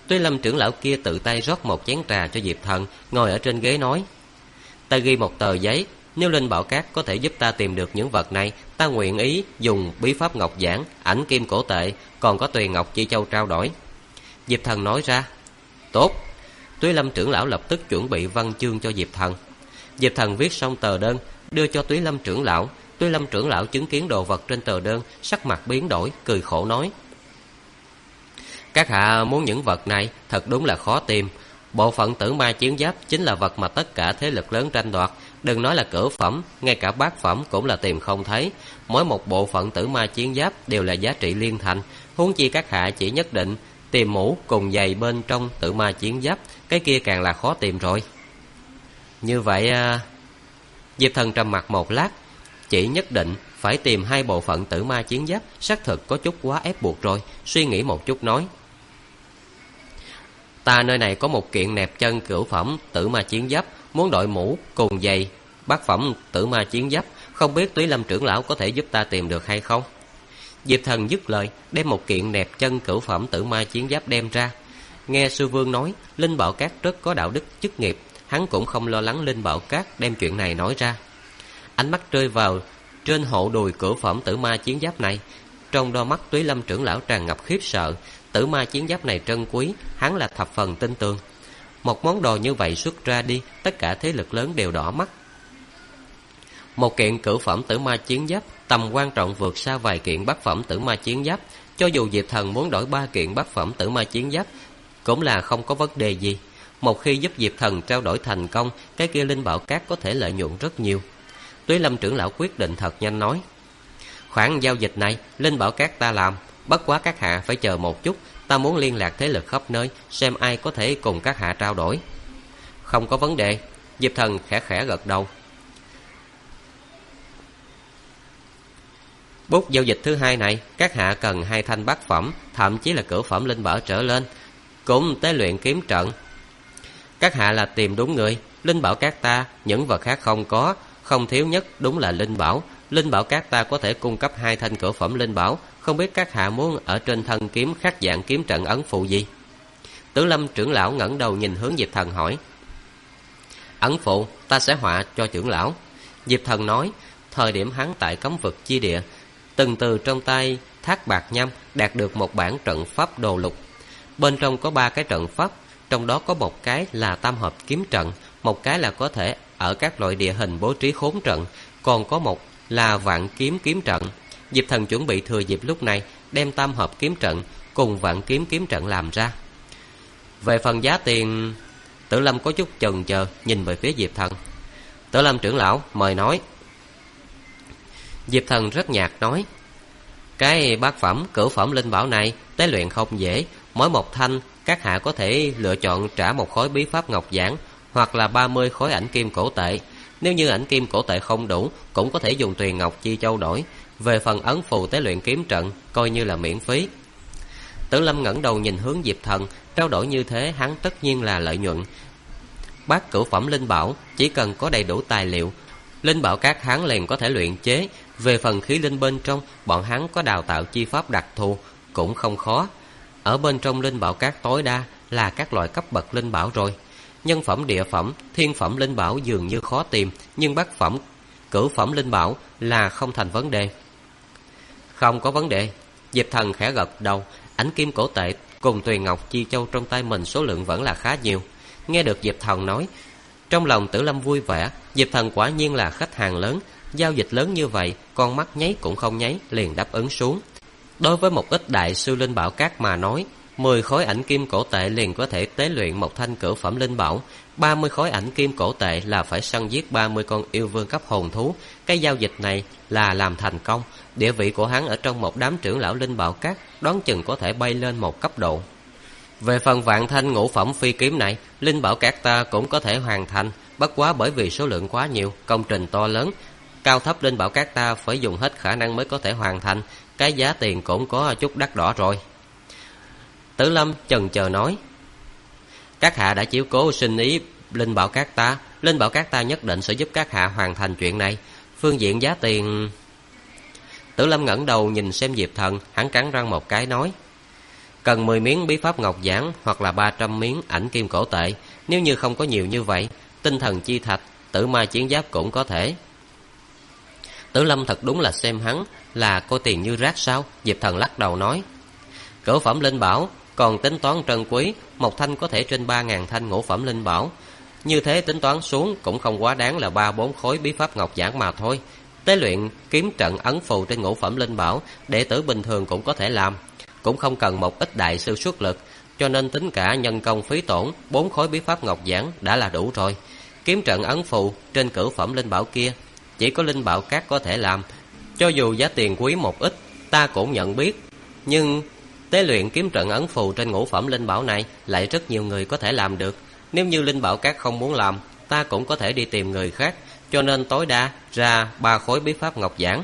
Túy Lâm trưởng lão kia tự tay rót một chén trà cho Diệp Thần, ngồi ở trên ghế nói: "Ta ghi một tờ giấy, nếu Linh Bảo Các có thể giúp ta tìm được những vật này, ta nguyện ý dùng bí pháp ngọc giản, ảnh kim cổ tệ, còn có tùy ngọc chi châu trao đổi." Diệp Thần nói ra: "Tốt." Túy Lâm trưởng lão lập tức chuẩn bị văn chương cho Diệp Thần. Diệp Thần viết xong tờ đơn, đưa cho Túy Lâm trưởng lão. Túy Lâm trưởng lão chứng kiến đồ vật trên tờ đơn, sắc mặt biến đổi, cười khổ nói: "Các hạ muốn những vật này thật đúng là khó tìm. Bộ phận tử ma chiến giáp chính là vật mà tất cả thế lực lớn tranh đoạt, đừng nói là cửu phẩm, ngay cả bát phẩm cũng là tìm không thấy. Mỗi một bộ phận tử ma chiến giáp đều là giá trị liên thành, huống chi các hạ chỉ nhất định tìm mũ cùng giày bên trong tử ma chiến giáp, cái kia càng là khó tìm rồi." Như vậy Diệp Thần trầm mặc một lát, chỉ nhất định phải tìm 2 bộ phận tử ma chiến giáp, xác thực có chút quá ép buộc rồi, suy nghĩ một chút nói: "Ta nơi này có một kiện nẹp chân cửu phẩm tử ma chiến giáp, muốn đội mũ cùng giày bát phẩm tử ma chiến giáp, không biết Túy Lâm trưởng lão có thể giúp ta tìm được hay không?" Diệp Thần dứt lời, đem một kiện nẹp chân cửu phẩm tử ma chiến giáp đem ra. Nghe sư vương nói Linh Bảo Các rất có đạo đức chức nghiệp, hắn cũng không lo lắng Linh Bảo Các đem chuyện này nói ra. Ánh mắt rơi vào trên hộ đùi cửu phẩm tử ma chiến giáp này, trong đôi mắt Túy Lâm trưởng lão tràn ngập khiếp sợ. Tử ma chiến giáp này trân quý, hắn là thập phần tin tưởng. Một món đồ như vậy xuất ra đi, tất cả thế lực lớn đều đỏ mắt. Một kiện cửu phẩm tử ma chiến giáp tầm quan trọng vượt xa vài kiện bát phẩm tử ma chiến giáp. Cho dù Diệp Thần muốn đổi 3 kiện bát phẩm tử ma chiến giáp cũng là không có vấn đề gì. Một khi giúp Diệp Thần trao đổi thành công, cái kia Linh Bảo Các có thể lợi nhuận rất nhiều. Túy Lâm trưởng lão quyết định thật nhanh nói: "Khoản giao dịch này Linh Bảo Các ta làm, bất quá các hạ phải chờ một chút, ta muốn liên lạc thế lực khắp nơi, xem ai có thể cùng các hạ trao đổi." "Không có vấn đề." Diệp Thần khẽ khẽ gật đầu. Bút giao dịch thứ 2 này, các hạ cần 2 thanh bát phẩm, thậm chí là cửu phẩm linh bảo trở lên, cũng tế luyện kiếm trận. Các hạ là tìm đúng người. Linh Bảo Các ta những vật khác không có, không thiếu nhất đúng là linh bảo. Linh Bảo Các ta có thể cung cấp 2 thanh cửu phẩm linh bảo, không biết các hạ muốn ở trên thân kiếm khắc dạng kiếm trận ấn phụ gì? Tử Lâm trưởng lão ngẩng đầu nhìn hướng Diệp Thần hỏi: "Ấn phụ ta sẽ họa cho trưởng lão." Diệp Thần nói, thời điểm hắn tại cấm vực chi địa, từng từ trong tay Thác Bạc Nhâm đạt được một bản trận pháp đồ lục. Bên trong có 3 cái trận pháp, trong đó có một cái là tam hợp kiếm trận, một cái là có thể ở các loại địa hình bố trí khốn trận, còn có một là vạn kiếm kiếm trận. Diệp Thần chuẩn bị thừa dịp lúc này đem tam hợp kiếm trận cùng vạn kiếm kiếm trận làm ra. Về phần giá tiền, Tử Lâm có chút chần chờ nhìn về phía Diệp Thần. "Tử Lâm trưởng lão mời nói." Diệp Thần rất nhạt nói: "Cái bát phẩm cửu phẩm linh bảo này tế luyện không dễ, mỗi một thanh các hạ có thể lựa chọn trả một khối bí pháp ngọc giản, hoặc là 30 khối ảnh kim cổ tệ. Nếu như ảnh kim cổ tệ không đủ, cũng có thể dùng tùy ngọc chi châu đổi. Về phần ấn phù tế luyện kiếm trận, coi như là miễn phí." Tử Lâm ngẩng đầu nhìn hướng Diệp Thần, trao đổi như thế hắn tất nhiên là lợi nhuận. Bát cửu phẩm linh bảo chỉ cần có đầy đủ tài liệu, Linh Bảo Các hắn liền có thể luyện chế. Về phần khí linh bên trong, bọn hắn có đào tạo chi pháp đặc thù, cũng không khó. Ở bên trong Linh Bảo Các tối đa là các loại cấp bậc linh bảo rồi. Nhân phẩm, địa phẩm, thiên phẩm linh bảo dường như khó tìm, nhưng bát phẩm, cửu phẩm linh bảo là không thành vấn đề. "Không có vấn đề." Diệp Thần khẽ gật đầu. Ảnh kim cổ tệ cùng tùy ngọc chi châu trong tay mình số lượng vẫn là khá nhiều. Nghe được Diệp Thần nói, trong lòng Tử Lâm vui vẻ. Diệp Thần quả nhiên là khách hàng lớn, giao dịch lớn như vậy, con mắt nháy cũng không nháy liền đáp ứng xuống. Đối với một ít đại sư Linh Bảo Các mà nói, 10 khối ảnh kim cổ tệ liền có thể tế luyện một thanh cửu phẩm linh bảo, 30 khối ảnh kim cổ tệ là phải săn giết 30 con yêu vương cấp hồn thú. Cái giao dịch này là làm thành công, địa vị của hắn ở trong một đám trưởng lão Linh Bảo Các đoán chừng có thể bay lên một cấp độ. Về phần vạn thanh ngũ phẩm phi kiếm này, Linh Bảo Các ta cũng có thể hoàn thành, bất quá bởi vì số lượng quá nhiều, công trình to lớn, cao thấp Linh Bảo Các ta phải dùng hết khả năng mới có thể hoàn thành, cái giá tiền cũng có chút đắt đỏ rồi. Tử Lâm chần chờ nói: "Các hạ đã chiếu cố sinh ý Linh Bảo Các ta, Linh Bảo Các ta nhất định sẽ giúp các hạ hoàn thành chuyện này. Phương diện giá tiền..." Tử Lâm ngẩng đầu nhìn xem Diệp Thần, hắn cắn răng một cái nói: Cần 10 miếng bí pháp ngọc giản hoặc là 300 miếng ảnh kim cổ tệ. Nếu như không có nhiều như vậy, tinh thần chi thạch, tử ma chiến giáp cũng có thể. Tử Lâm thật đúng là xem hắn là coi tiền như rác sao? Diệp Thần lắc đầu nói. Cửu phẩm linh bảo còn tính toán trân quý, một thanh có thể trên 3.000 thanh ngũ phẩm linh bảo. Như thế tính toán xuống cũng không quá đáng là 3-4 khối bí pháp ngọc giản mà thôi. Tế luyện kiếm trận ấn phù trên ngũ phẩm linh bảo, đệ tử bình thường cũng có thể làm, cũng không cần một ít đại sư xuất lực, cho nên tính cả nhân công phí tổn, 4 khối bí pháp ngọc giản đã là đủ rồi. Kiếm trận ấn phù trên cửu phẩm linh bảo kia, chỉ có linh bảo cát có thể làm, cho dù giá tiền quý một ít, ta cũng nhận biết. Nhưng tế luyện kiếm trận ấn phù trên ngũ phẩm linh bảo này lại rất nhiều người có thể làm được. Nếu như linh bảo cát không muốn làm, ta cũng có thể đi tìm người khác, cho nên tối đa ra 3 khối bí pháp ngọc giản.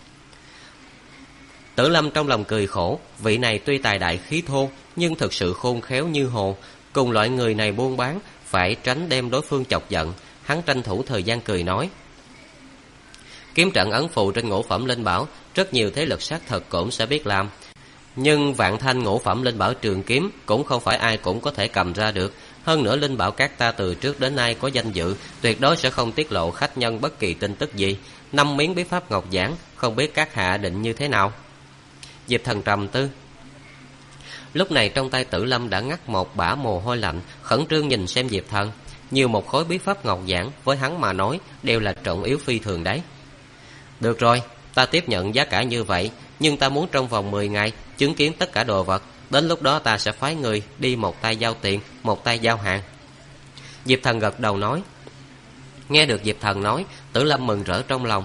Tử Lâm trong lòng cười khổ, vị này tuy tài đại khí thô, nhưng thực sự khôn khéo như hồ. Cùng loại người này buôn bán, phải tránh đem đối phương chọc giận. Hắn tranh thủ thời gian cười nói. Kiếm trận ấn phù trên ngũ phẩm linh bảo, rất nhiều thế lực xác thực cũng sẽ biết làm. Nhưng vạn thanh ngũ phẩm linh bảo trường kiếm cũng không phải ai cũng có thể cầm ra được. Hơn nữa linh bảo các ta từ trước đến nay có danh dự, tuyệt đối sẽ không tiết lộ khách nhân bất kỳ tin tức gì. 5 miếng bí pháp ngọc giản, không biết các hạ định như thế nào? Diệp Thần trầm tư. Lúc này trong tay Tử Lâm đã ngắt một bả mồ hôi lạnh, khẩn trương nhìn xem Diệp Thần. Nhiều một khối bí pháp ngọc giản với hắn mà nói đều là trọng yếu phi thường đấy. Được rồi, ta tiếp nhận giá cả như vậy, nhưng ta muốn trong vòng 10 ngày chứng kiến tất cả đồ vật. Đến lúc đó ta sẽ phái người đi một tay giao tiền, một tay giao hàng. Diệp Thần gật đầu nói. Nghe được Diệp Thần nói, Tử Lâm mừng rỡ trong lòng.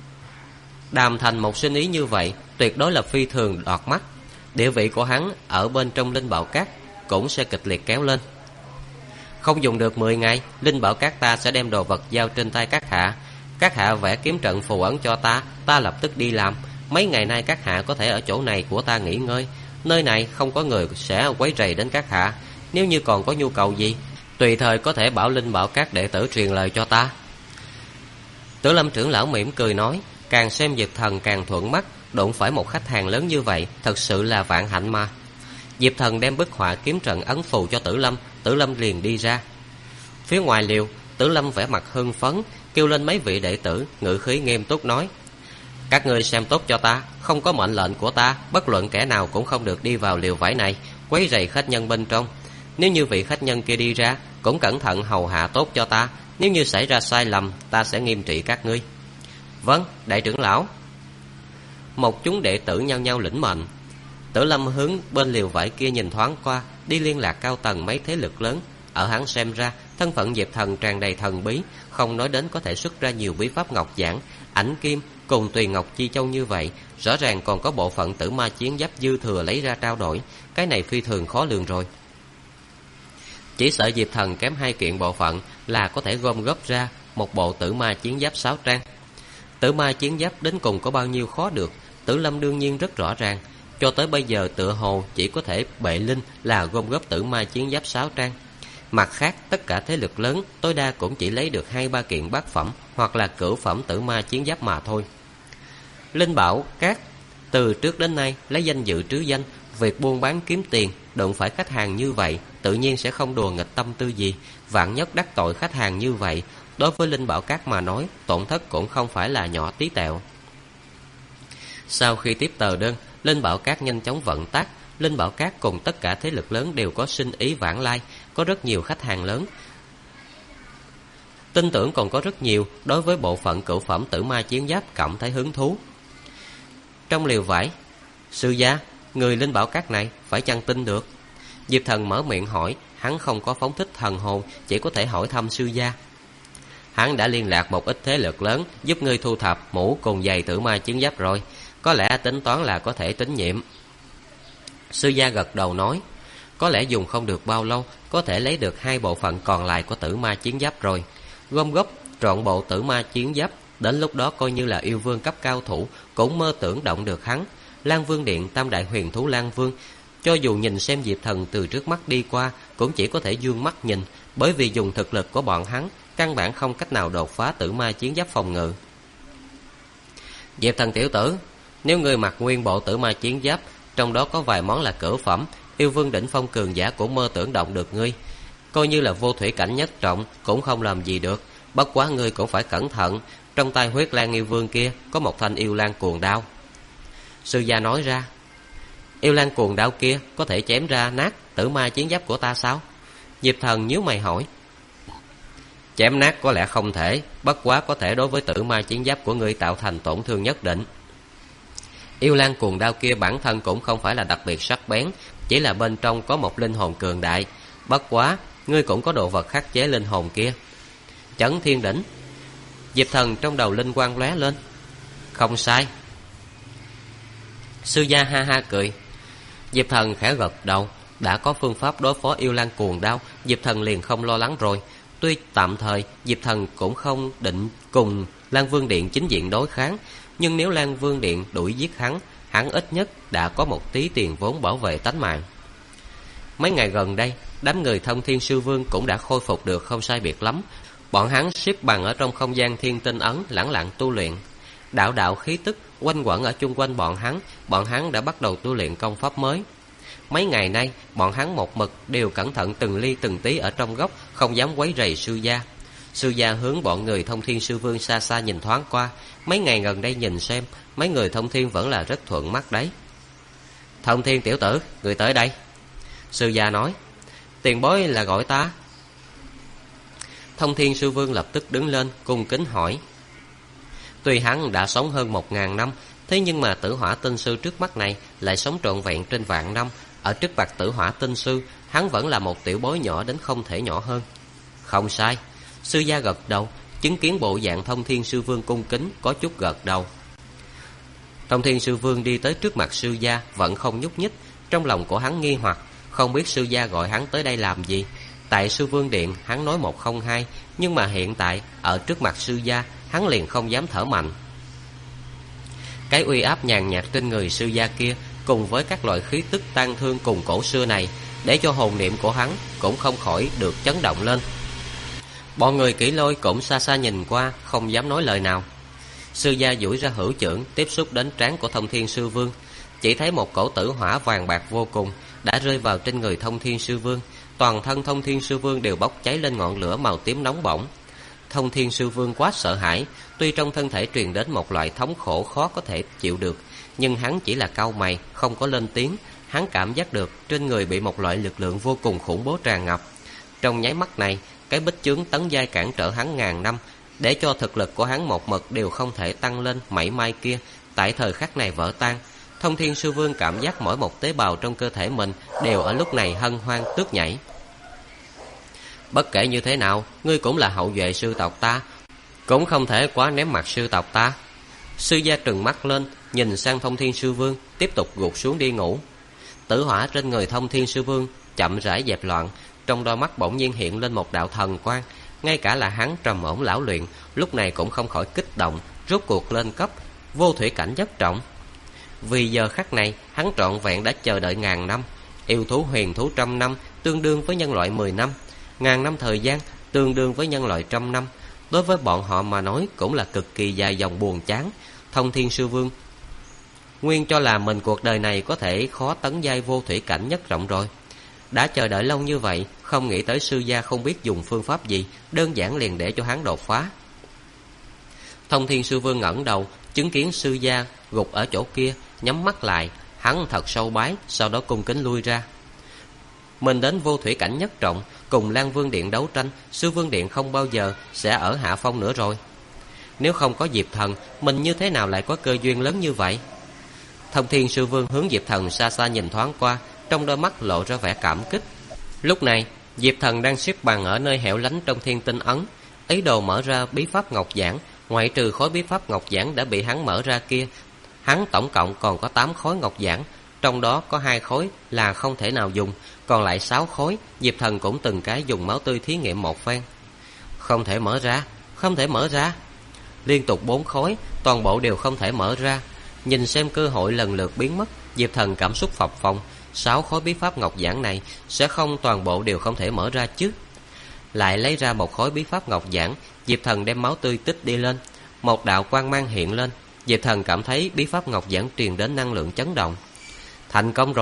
Đàm thành một sinh ý như vậy tuyệt đối là phi thường đoạt mắt. Địa vị của hắn ở bên trong linh bảo cát cũng sẽ kịch liệt kéo lên. Không dùng được 10 ngày, linh bảo cát ta sẽ đem đồ vật giao trên tay các hạ. Các hạ vẽ kiếm trận phù ấn cho ta, ta lập tức đi làm. Mấy ngày nay các hạ có thể ở chỗ này của ta nghỉ ngơi. Nơi này không có người sẽ quấy rầy đến các hạ. Nếu như còn có nhu cầu gì, tùy thời có thể bảo linh bảo các đệ tử truyền lời cho ta. Tử Lâm trưởng lão mỉm cười nói. Càng xem Diệp Thần càng thuận mắt, đụng phải một khách hàng lớn như vậy thật sự là vạn hạnh mà. Diệp Thần đem bức họa kiếm trận ấn phù cho Tử Lâm, Tử Lâm liền đi ra. Phía ngoài liều, Tử Lâm vẻ mặt hưng phấn, kêu lên mấy vị đệ tử, ngữ khí nghiêm túc nói. Các ngươi xem tốt cho ta, không có mệnh lệnh của ta, bất luận kẻ nào cũng không được đi vào liều vải này, quấy rầy khách nhân bên trong. Nếu như vị khách nhân kia đi ra, cũng cẩn thận hầu hạ tốt cho ta, nếu như xảy ra sai lầm, ta sẽ nghiêm trị các ngươi. Vâng, đại trưởng lão. Một chúng đệ tử nhao nhao lĩnh mệnh. Tử Lâm hướng bên liều vải kia nhìn thoáng qua, đi liên lạc cao tầng mấy thế lực lớn. Ở hắn xem ra, thân phận Diệp Thần tràn đầy thần bí, không nói đến có thể xuất ra nhiều bí pháp ngọc giản, ảnh kim cùng tùy ngọc chi châu như vậy, rõ ràng còn có bộ phận tử ma chiến giáp dư thừa lấy ra trao đổi, cái này phi thường khó lường rồi. Chỉ sợ Diệp Thần kém 2 kiện bộ phận là có thể gom góp ra một bộ tử ma chiến giáp 6 trang. Tử ma chiến giáp đến cùng có bao nhiêu khó được, Tử Lâm đương nhiên rất rõ ràng. Cho tới bây giờ tựa hồ chỉ có thể bệ linh là gom góp tử ma chiến giáp 6 trang. Mặt khác, tất cả thế lực lớn tối đa cũng chỉ lấy được 2-3 kiện bát phẩm hoặc là cửu phẩm tử ma chiến giáp mà thôi. Linh bảo các từ trước đến nay lấy danh dự trứ danh, việc buôn bán kiếm tiền, đụng phải khách hàng như vậy, tự nhiên sẽ không đùa nghịch tâm tư gì. Vạn nhất đắc tội khách hàng như vậy, đối với linh bảo các mà nói, tổn thất cũng không phải là nhỏ tí tẹo. Sau khi tiếp tờ đơn, linh bảo các nhanh chóng vận tác. Linh bảo các cùng tất cả thế lực lớn đều có sinh ý vãng lai, có rất nhiều khách hàng lớn. Tin tưởng còn có rất nhiều đối với bộ phận cửu phẩm tử ma chiến giáp cảm thấy hứng thú. Trong liều vải, sư gia, người linh bảo các này phải chăng tin được? Diệp Thần mở miệng hỏi, hắn không có phóng thích thần hồn, chỉ có thể hỏi thăm sư gia. Hắn đã liên lạc một ít thế lực lớn giúp ngươi thu thập mũ cùng giày tử ma chiến giáp rồi, có lẽ tính toán là có thể tín nhiệm. Sư gia gật đầu nói, có lẽ dùng không được bao lâu có thể lấy được 2 bộ phận còn lại của tử ma chiến giáp rồi. Gom góp trọn bộ tử ma chiến giáp, đến lúc đó coi như là yêu vương cấp cao thủ cũng mơ tưởng động được hắn. Lan Vương Điện tam đại huyền thú Lan Vương, cho dù nhìn xem Diệp Thần từ trước mắt đi qua, cũng chỉ có thể dương mắt nhìn, bởi vì dùng thực lực của bọn hắn căn bản không cách nào đột phá tử ma chiến giáp phòng ngự. Diệp Thần tiểu tử, nếu ngươi mặc nguyên bộ tử ma chiến giáp, trong đó có vài món là cửu phẩm, Yêu vương đỉnh phong cường giả cũng mơ tưởng động được ngươi. Coi như là vô thủy cảnh nhất trọng cũng không làm gì được. Bất quá ngươi cũng phải cẩn thận, trong tay Huyết Lang yêu vương kia có một thanh yêu lang cuồng đao. Sư gia nói ra. Yêu lang cuồng đao kia có thể chém ra nát tử ma chiến giáp của ta sao? Diệp Thần nhíu mày hỏi. Chém nát có lẽ không thể, bất quá có thể đối với tử ma chiến giáp của ngươi tạo thành tổn thương nhất định. Yêu lang cuồng đao kia bản thân cũng không phải là đặc biệt sắc bén, chỉ là bên trong có một linh hồn cường đại. Bất quá ngươi cũng có đồ vật khắc chế linh hồn kia. Chấn thiên đỉnh. Diệp Thần trong đầu linh quang lóe lên. Không sai. Sư gia ha ha cười. Diệp Thần khẽ gật đầu. Đã có phương pháp đối phó yêu lang cuồng đao, Diệp Thần liền không lo lắng rồi. Tuy tạm thời Diệp Thần cũng không định cùng Lan Vương Điện chính diện đối kháng, nhưng nếu Lan Vương Điện đuổi giết hắn ít nhất đã có một tí tiền vốn bảo vệ tánh mạng. Mấy ngày gần đây, đám người Thông Thiên Sư Vương cũng đã khôi phục được không sai biệt lắm. Bọn hắn xếp bằng ở trong không gian thiên tinh ấn lẳng lặng tu luyện. Đạo đạo khí tức quanh quẩn ở chung quanh bọn hắn đã bắt đầu tu luyện công pháp mới. Mấy ngày nay, bọn hắn một mực đều cẩn thận từng ly từng tí ở trong góc, không dám quấy rầy sư gia. Sư gia hướng bọn người Thông Thiên Sư Vương xa xa nhìn thoáng qua. Mấy ngày gần đây nhìn xem, mấy người Thông Thiên vẫn là rất thuận mắt đấy. Thông Thiên tiểu tử, người tới đây. Sư gia nói. Tiền bối là gọi ta. Thông Thiên Sư Vương lập tức đứng lên, cung kính hỏi. Tuy hắn đã sống hơn 1000 năm, thế nhưng mà Tử Hỏa Tinh Sư trước mắt này lại sống trọn vẹn trên vạn năm. Ở trước mặt Tử Hỏa Tinh Sư, hắn vẫn là một tiểu bối nhỏ đến không thể nhỏ hơn. Không sai. Sư gia gật đầu, chứng kiến bộ dạng Thông Thiên Sư Vương cung kính, có chút gật đầu. Thông Thiên Sư Vương đi tới trước mặt sư gia, vẫn không nhúc nhích. Trong lòng của hắn nghi hoặc, không biết sư gia gọi hắn tới đây làm gì. Tại Sư Vương Điện hắn nói 102, nhưng mà hiện tại ở trước mặt sư gia, hắn liền không dám thở mạnh. Cái uy áp nhàn nhạt trên người sư gia kia, cùng với các loại khí tức tang thương cùng cổ xưa này, để cho hồn niệm của hắn cũng không khỏi được chấn động lên. Bọn người Kỷ Lôi cũng xa xa nhìn qua, không dám nói lời nào. Sư gia duỗi ra hữu chưởng tiếp xúc đến trán của Thông Thiên Sư Vương, chỉ thấy một cổ tử hỏa vàng bạc vô cùng đã rơi vào trên người Thông Thiên Sư Vương. Toàn thân Thông Thiên Sư Vương đều bốc cháy lên ngọn lửa màu tím nóng bỏng. Thông Thiên Sư Vương quá sợ hãi, tuy trong thân thể truyền đến một loại thống khổ khó có thể chịu được, nhưng hắn chỉ là cau mày, không có lên tiếng. Hắn cảm giác được trên người bị một loại lực lượng vô cùng khủng bố tràn ngập. Trong nháy mắt này, cái bích chướng tấn giai cản trở hắn ngàn năm, để cho thực lực của hắn một mực đều không thể tăng lên mảy may kia, tại thời khắc này vỡ tan. Thông Thiên Sư Vương cảm giác mỗi một tế bào trong cơ thể mình đều ở lúc này hân hoan tước nhảy. Bất kể như thế nào, ngươi cũng là hậu duệ sư tộc ta, cũng không thể quá ném mặt sư tộc ta. Sư gia trừng mắt lên, nhìn sang Thông Thiên Sư Vương, tiếp tục gục xuống đi ngủ. Tử hỏa trên người Thông Thiên Sư Vương chậm rãi dẹp loạn, trong đôi mắt bỗng nhiên hiện lên một đạo thần quang. Ngay cả là hắn trầm ổn lão luyện, lúc này cũng không khỏi kích động, rốt cuộc lên cấp vô thủy cảnh nhất trọng. Vì giờ khắc này, hắn trọn vẹn đã chờ đợi ngàn năm. Yêu thú huyền thú 100 năm tương đương với nhân loại 10 năm, ngàn năm thời gian tương đương với nhân loại 100 năm. Đối với bọn họ mà nói cũng là cực kỳ dài dòng buồn chán. Thông Thiên Sư Vương nguyên cho là mình cuộc đời này có thể khó tấn giai vô thủy cảnh nhất trọng rồi. Đã chờ đợi lâu như vậy, không nghĩ tới sư gia không biết dùng phương pháp gì, đơn giản liền để cho hắn đột phá. Thông Thiên Sư Vương ngẩng đầu, chứng kiến sư gia gục ở chỗ kia, nhắm mắt lại, hắn thật sâu bái, sau đó cung kính lui ra. Mình đến vô thủy cảnh nhất trọng, cùng Lan Vương Điện đấu tranh, Sư Vương Điện không bao giờ sẽ ở hạ phong nữa rồi. Nếu không có Diệp Thần, mình như thế nào lại có cơ duyên lớn như vậy? Thông Thiên Sư Vương hướng Diệp Thần xa xa nhìn thoáng qua, trong đôi mắt lộ ra vẻ cảm kích. Lúc này, Diệp Thần đang xếp bằng ở nơi hẻo lánh trong thiên tinh ấn, ý đồ mở ra bí pháp ngọc giản. Ngoại trừ khối bí pháp ngọc giản đã bị hắn mở ra kia, hắn tổng cộng còn có 8 khối ngọc giản, trong đó có 2 khối là không thể nào dùng, còn lại 6 khối Diệp Thần cũng từng cái dùng máu tươi thí nghiệm một phen. Không thể mở ra, không thể mở ra. Liên tục 4 khối, toàn bộ đều không thể mở ra. Nhìn xem cơ hội lần lượt biến mất, Diệp Thần cảm xúc phập phồng. 6 khối bí pháp ngọc giản này sẽ không toàn bộ đều không thể mở ra chứ? Lại lấy ra một khối bí pháp ngọc giản, Diệp Thần đem máu tươi tích đi lên. Một đạo quang mang hiện lên, Diệp Thần cảm thấy bí pháp ngọc giản truyền đến năng lượng chấn động. Thành công rồi,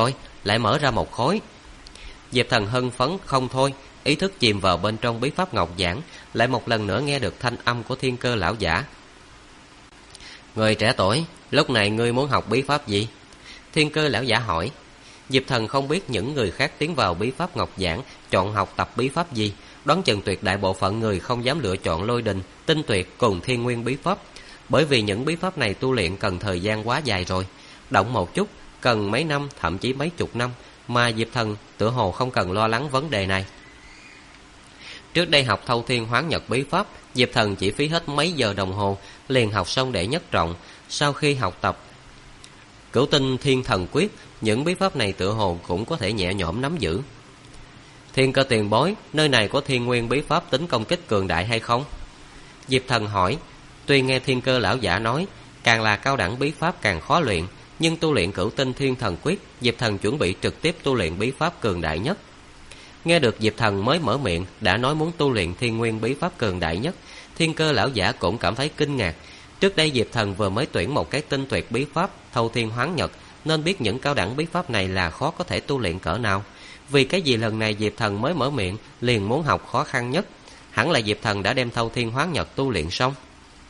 lại mở ra một khối. Diệp Thần hưng phấn không thôi, ý thức chìm vào bên trong bí pháp ngọc giảng, lại một lần nữa nghe được thanh âm của Thiên Cơ lão giả. Người trẻ tuổi, lúc này ngươi muốn học bí pháp gì? Thiên Cơ lão giả hỏi. Diệp Thần không biết những người khác tiến vào bí pháp ngọc giảng chọn học tập bí pháp gì, đoán chừng tuyệt đại bộ phận người không dám lựa chọn lôi đình, tinh tuyệt cùng thiên nguyên bí pháp, bởi vì những bí pháp này tu luyện cần thời gian quá dài rồi, động một chút cần mấy năm, thậm chí mấy chục năm, mà Diệp Thần tựa hồ không cần lo lắng vấn đề này. Trước đây học Thâu Thiên Hoán Nhật bí pháp, Diệp Thần chỉ phí hết mấy giờ đồng hồ liền học xong đệ nhất trọng. Sau khi học tập Cửu Tinh Thiên Thần Quyết, những bí pháp này tựa hồ cũng có thể nhẹ nhõm nắm giữ. Thiên Cơ tiền bối, nơi này có thiên nguyên bí pháp tính công kích cường đại hay không? Diệp Thần hỏi. Tuy nghe Thiên Cơ lão giả nói càng là cao đẳng bí pháp càng khó luyện, nhưng tu luyện Cửu Tinh Thiên Thần Quyết, Diệp Thần chuẩn bị trực tiếp tu luyện bí pháp cường đại nhất. Nghe được Diệp Thần mới mở miệng đã nói muốn tu luyện thiên nguyên bí pháp cường đại nhất, Thiên Cơ lão giả cũng cảm thấy kinh ngạc. Trước đây Diệp Thần vừa mới tuyển một cái tinh tuyệt bí pháp Thâu Thiên Hoán Nhật, nên biết những cao đẳng bí pháp này là khó có thể tu luyện cỡ nào. Vì cái gì lần này Diệp Thần mới mở miệng liền muốn học khó khăn nhất? Hẳn là Diệp Thần đã đem Thâu Thiên Hoán Nhật tu luyện xong.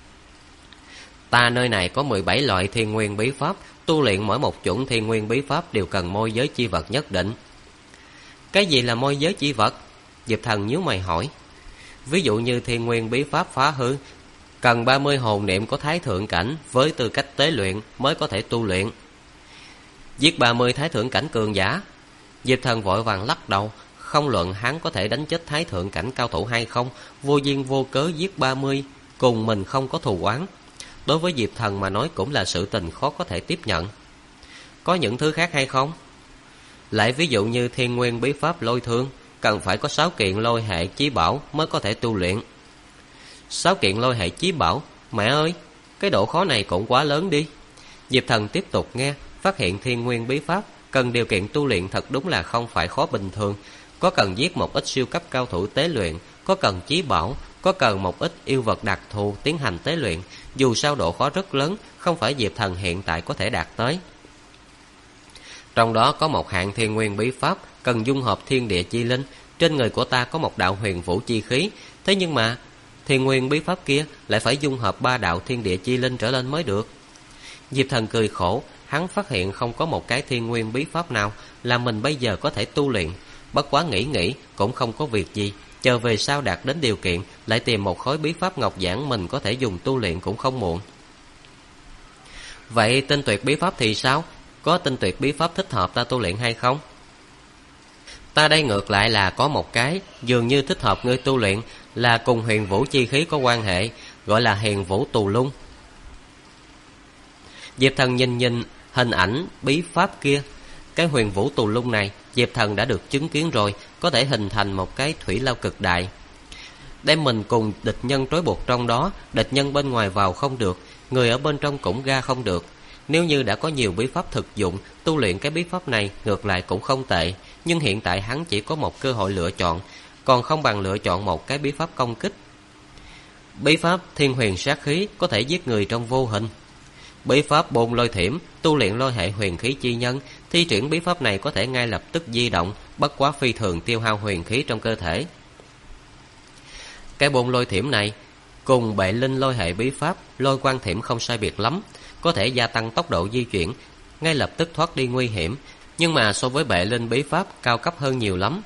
Ta nơi này có 17 loại thiên nguyên bí pháp, tu luyện mỗi một chủng thiên nguyên bí pháp đều cần môi giới chi vật nhất định. Cái gì là môi giới chi vật? Diệp Thần nhíu mày hỏi. Ví dụ như thiên nguyên bí pháp phá hư, cần 30 hồn niệm có thái thượng cảnh với tư cách tế luyện mới có thể tu luyện. Giết 30 thái thượng cảnh cường giả. Diệp Thần vội vàng lắc đầu. Không luận hắn có thể đánh chết thái thượng cảnh cao thủ hay không, vô duyên vô cớ giết 30, cùng mình không có thù oán, đối với Diệp Thần mà nói cũng là sự tình khó có thể tiếp nhận. Có những thứ khác hay không? Lại ví dụ như thiên nguyên bí pháp lôi thương, cần phải có 6 kiện lôi hệ chí bảo mới có thể tu luyện. 6 kiện lôi hệ chí bảo? Mẹ ơi, cái độ khó này cũng quá lớn đi. Diệp Thần tiếp tục nghe, phát hiện thiên nguyên bí pháp cần điều kiện tu luyện thật đúng là không phải khó bình thường. Có cần giết một ít siêu cấp cao thủ tế luyện, có cần chí bảo, có cần một ít yêu vật đặc thù tiến hành tế luyện. Dù sao độ khó rất lớn, không phải Diệp Thần hiện tại có thể đạt tới. Trong đó có một hạng thiên nguyên bí pháp cần dung hợp thiên địa chi linh. Trên người của ta có một đạo huyền vũ chi khí, thế nhưng mà thiên nguyên bí pháp kia lại phải dung hợp 3 đạo thiên địa chi linh trở lên mới được. Diệp Thần cười khổ, hắn phát hiện không có một cái thiên nguyên bí pháp nào là mình bây giờ có thể tu luyện. Bất quá nghĩ cũng không có việc gì, chờ về sau đạt đến điều kiện lại tìm một khối bí pháp ngọc giản mình có thể dùng tu luyện cũng không muộn. Vậy tinh tuyệt bí pháp thì sao? Có tinh tuyệt bí pháp thích hợp ta tu luyện hay không? Ta đây ngược lại là có một cái dường như thích hợp ngươi tu luyện, là cùng huyền vũ chi khí có quan hệ, gọi là huyền vũ tù lung. Diệp Thần nhìn hình ảnh bí pháp kia. Cái huyền vũ tù lung này Diệp Thần đã được chứng kiến rồi, có thể hình thành một cái thủy lao cực đại, đem mình cùng địch nhân trói buộc trong đó. Địch nhân bên ngoài vào không được, người ở bên trong cũng ra không được. Nếu như đã có nhiều bí pháp thực dụng, tu luyện cái bí pháp này ngược lại cũng không tệ. Nhưng hiện tại hắn chỉ có một cơ hội lựa chọn, còn không bằng lựa chọn một cái bí pháp công kích. Bí pháp thiên huyền sát khí có thể giết người trong vô hình. Bí pháp bôn lôi thiểm, tu luyện lôi hệ huyền khí chi nhân. Thi triển bí pháp này có thể ngay lập tức di động, bất quá phi thường tiêu hao huyền khí trong cơ thể. Cái bôn lôi thiểm này cùng bệ linh lôi hệ bí pháp lôi quang thiểm không sai biệt lắm, có thể gia tăng tốc độ di chuyển, ngay lập tức thoát đi nguy hiểm, nhưng mà so với bệ linh bí pháp cao cấp hơn nhiều lắm.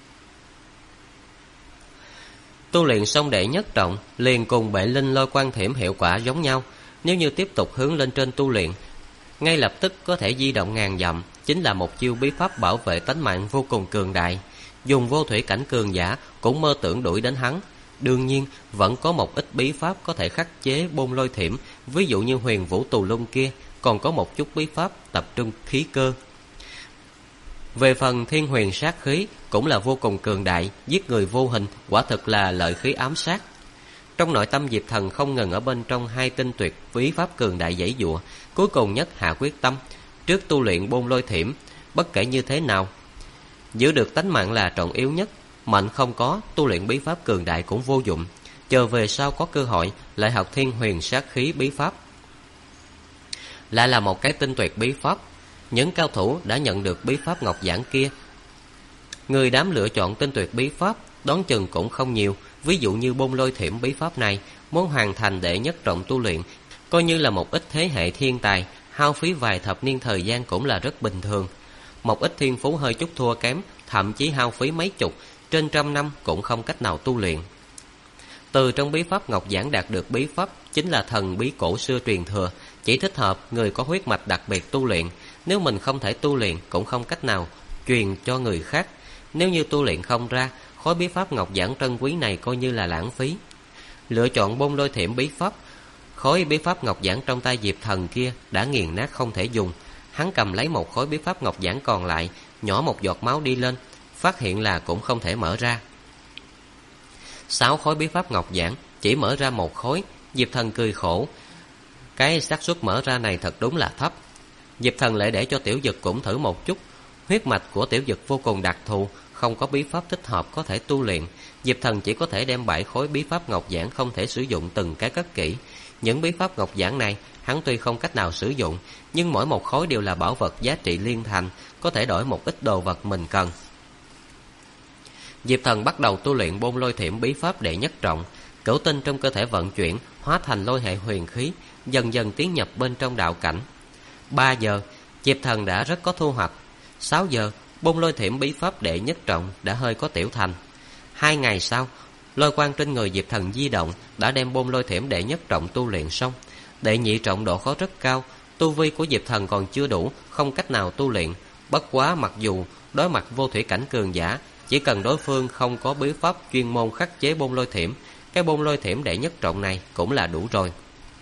Tu luyện xong đệ nhất trọng liền cùng bệ linh lôi quang thiểm hiệu quả giống nhau. Nếu như tiếp tục hướng lên trên tu luyện, ngay lập tức có thể di động ngàn dặm, chính là một chiêu bí pháp bảo vệ tánh mạng vô cùng cường đại. Dùng vô thủy cảnh cường giả cũng mơ tưởng đuổi đến hắn. Đương nhiên vẫn có một ít bí pháp có thể khắc chế bôn lôi thiểm, ví dụ như huyền vũ tù lung kia còn có một chút bí pháp tập trung khí cơ. Về phần thiên huyền sát khí cũng là vô cùng cường đại, giết người vô hình, quả thực là lợi khí ám sát. Trong nội tâm Diệp Thần không ngừng ở bên trong hai tinh tuyệt bí pháp cường đại giãy giụa, cuối cùng nhất hạ quyết tâm, trước tu luyện bôn lôi thiểm, bất kể như thế nào, giữ được tánh mạng là trọng yếu nhất. Mạnh không có, tu luyện bí pháp cường đại cũng vô dụng, chờ về sau có cơ hội lại học thiên huyền sát khí bí pháp. Lại là một cái tinh tuyệt bí pháp. những cao thủ đã nhận được bí pháp ngọc giản kia. Người dám lựa chọn tinh tuyệt bí pháp đoán chừng cũng không nhiều. Ví dụ như Bôn Lôi Thiểm bí pháp này, muốn hoàn thành đệ nhất trọng tu luyện, coi như là một ít thế hệ thiên tài, hao phí vài thập niên thời gian cũng là rất bình thường. Một ít thiên phú hơi chút thua kém, thậm chí hao phí mấy chục, trên trăm năm cũng không cách nào tu luyện. Từ trong bí pháp ngọc giản đạt được bí pháp chính là thần bí cổ xưa truyền thừa, chỉ thích hợp người có huyết mạch đặc biệt tu luyện. Nếu mình không thể tu luyện cũng không cách nào truyền cho người khác. Nếu như tu luyện không ra, khối bí pháp ngọc giản trân quý này coi như là lãng phí. Lựa chọn Bôn Lôi Thiểm bí pháp, khối bí pháp ngọc giản trong tay Diệp Thần kia đã nghiền nát không thể dùng. Hắn cầm lấy một khối bí pháp ngọc giản còn lại, nhỏ một giọt máu đi lên, phát hiện là cũng không thể mở ra. 6 khối bí pháp ngọc giản chỉ mở ra một khối. Diệp Thần cười khổ, cái xác suất mở ra này thật đúng là thấp. Diệp Thần lại để cho Tiểu Dực cũng thử một chút. Huyết mạch của Tiểu Dực vô cùng đặc thù, không có bí pháp thích hợp có thể tu luyện. Diệp Thần chỉ có thể đem 7 khối bí pháp ngọc giản không thể sử dụng từng cái cất kỹ. Những bí pháp ngọc giản này hắn tuy không cách nào sử dụng, nhưng mỗi một khối đều là bảo vật giá trị liên thành, có thể đổi một ít đồ vật mình cần. Diệp Thần bắt đầu tu luyện Bôn Lôi Thiểm bí pháp đệ nhất trọng. Cửu tinh trong cơ thể vận chuyển, hóa thành lôi hệ huyền khí, dần dần tiến nhập bên trong đạo cảnh. 3 giờ, Diệp Thần đã rất có thu hoạch. 6 giờ, Bôn Lôi Thiểm bí pháp đệ nhất trọng đã hơi có tiểu thành. 2 ngày sau, lôi quang trên người Diệp Thần di động, đã đem Bôn Lôi Thiểm đệ nhất trọng tu luyện xong. Đệ nhị trọng độ khó rất cao, tu vi của Diệp Thần còn chưa đủ, không cách nào tu luyện. Bất quá mặc dù đối mặt vô thủy cảnh cường giả, chỉ cần đối phương không có bí pháp chuyên môn khắc chế Bôn Lôi Thiểm, cái Bôn Lôi Thiểm đệ nhất trọng này cũng là đủ rồi.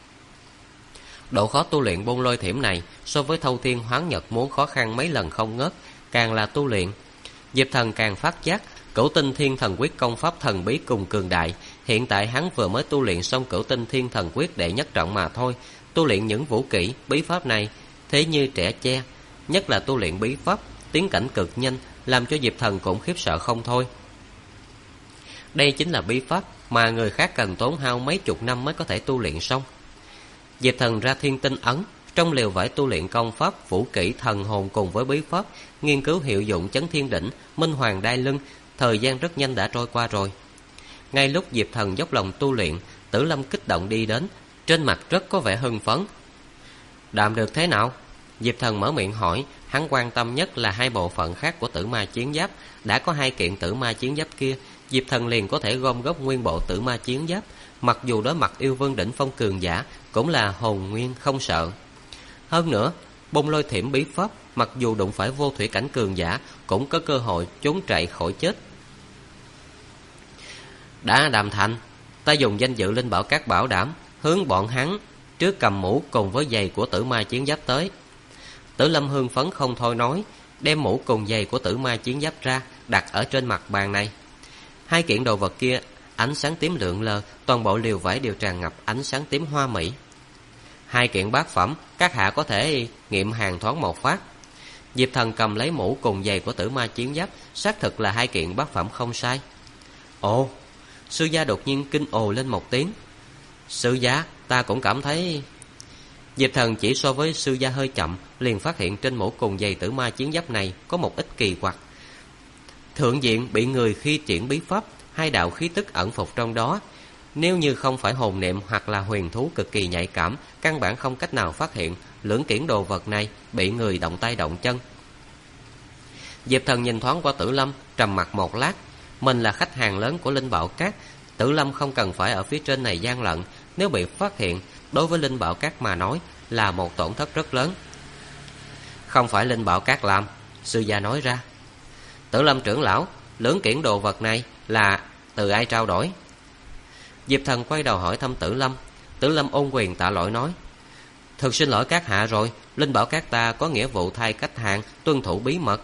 Độ khó tu luyện Bôn Lôi Thiểm này so với Thâu Thiên Hoán Nhật muốn khó khăn mấy lần không ngớt. Càng là tu luyện, Diệp Thần càng phát giác Cửu Tinh Thiên Thần Quyết công pháp thần bí cùng cường đại. Hiện tại hắn vừa mới tu luyện xong Cửu Tinh Thiên Thần Quyết đệ nhất trọng mà thôi. Tu luyện những vũ kỹ bí pháp này thế như trẻ tre, nhất là tu luyện bí pháp tiến cảnh cực nhanh, làm cho Diệp Thần cũng khiếp sợ không thôi. Đây chính là bí pháp mà người khác cần tốn hao mấy chục năm mới có thể tu luyện xong. Diệp Thần ra Thiên Tinh Ấn, trong lều vải tu luyện công pháp, vũ kỹ, thần hồn cùng với bí pháp, nghiên cứu hiệu dụng Chấn Thiên Đỉnh, Minh Hoàng Đai Lưng. Thời gian rất nhanh đã trôi qua rồi. Ngay lúc Diệp Thần dốc lòng tu luyện, Tử Lâm kích động đi đến, trên mặt rất có vẻ hưng phấn. Đạm được thế nào? Diệp Thần mở miệng hỏi. Hắn quan tâm nhất là 2 bộ phận khác của Tử Ma Chiến Giáp. Đã có 2 kiện Tử Ma Chiến Giáp kia, Diệp Thần liền có thể gom góp nguyên bộ Tử Ma Chiến Giáp. Mặc dù đối mặt yêu vương đỉnh phong cường giả, cũng là hồn nguyên không sợ. Hơn nữa, Bôn Lôi Thiểm bí pháp, mặc dù đụng phải vô thủy cảnh cường giả, cũng có cơ hội trốn chạy khỏi chết. Đã đàm thành, ta dùng danh dự Linh Bảo Các bảo đảm, hướng bọn hắn trước cầm mũ cùng với giày của Tử Ma Chiến Giáp tới. Tử Lâm hưng phấn không thôi nói, đem mũ cùng giày của Tử Ma Chiến Giáp ra, đặt ở trên mặt bàn này. 2 kiện đồ vật kia ánh sáng tím lượn lờ, toàn bộ liều vải đều tràn ngập ánh sáng tím hoa mỹ. 2 kiện bát phẩm, các hạ có thể nghiệm hàng thoáng một phát. Diệp Thần cầm lấy mũ cùng giày của Tử Ma Chiến Giáp, xác thực là 2 kiện bát phẩm không sai. Ồ, sư gia đột nhiên kinh ồ lên một tiếng. Sư gia, ta cũng cảm thấy... Diệp Thần chỉ so với sư gia hơi chậm, liền phát hiện trên mũ cùng giày Tử Ma Chiến Giáp này có một ít kỳ quặc. Thượng diện bị người khi triển bí pháp, 2 đạo khí tức ẩn phục trong đó. Nếu như không phải hồn niệm hoặc là huyền thú cực kỳ nhạy cảm, căn bản không cách nào phát hiện lưỡng kiển đồ vật này bị người động tay động chân. Diệp Thần nhìn thoáng qua Tử Lâm, trầm mặc một lát. Mình là khách hàng lớn của Linh Bảo Các, Tử Lâm không cần phải ở phía trên này gian lận. Nếu bị phát hiện, đối với Linh Bảo Các mà nói là một tổn thất rất lớn. Không phải Linh Bảo Các làm, sư gia nói ra. Tử Lâm trưởng lão, lưỡng kiển đồ vật này là từ ai trao đổi? Diệp Thần quay đầu hỏi thăm Tử Lâm. Tử Lâm ôn quyền tạ lỗi nói, thực xin lỗi các hạ rồi, Linh Bảo Các ta có nghĩa vụ thay khách hàng tuân thủ bí mật.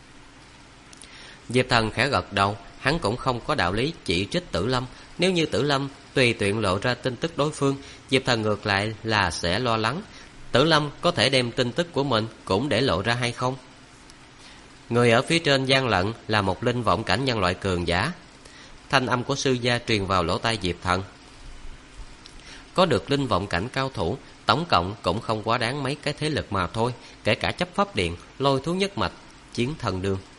Diệp Thần khẽ gật đầu, hắn cũng không có đạo lý chỉ trích Tử Lâm. Nếu như Tử Lâm tùy tiện lộ ra tin tức đối phương, Diệp Thần ngược lại là sẽ lo lắng Tử Lâm có thể đem tin tức của mình cũng để lộ ra hay không. Người ở phía trên gian lận là một linh vọng cảnh nhân loại cường giả. Thanh âm của sư gia truyền vào lỗ tai Diệp Thần. Có được linh vọng cảnh cao thủ, tổng cộng cũng không quá đáng mấy cái thế lực mà thôi, kể cả chấp pháp điện, lôi thú nhất mạch, chiến thần đường.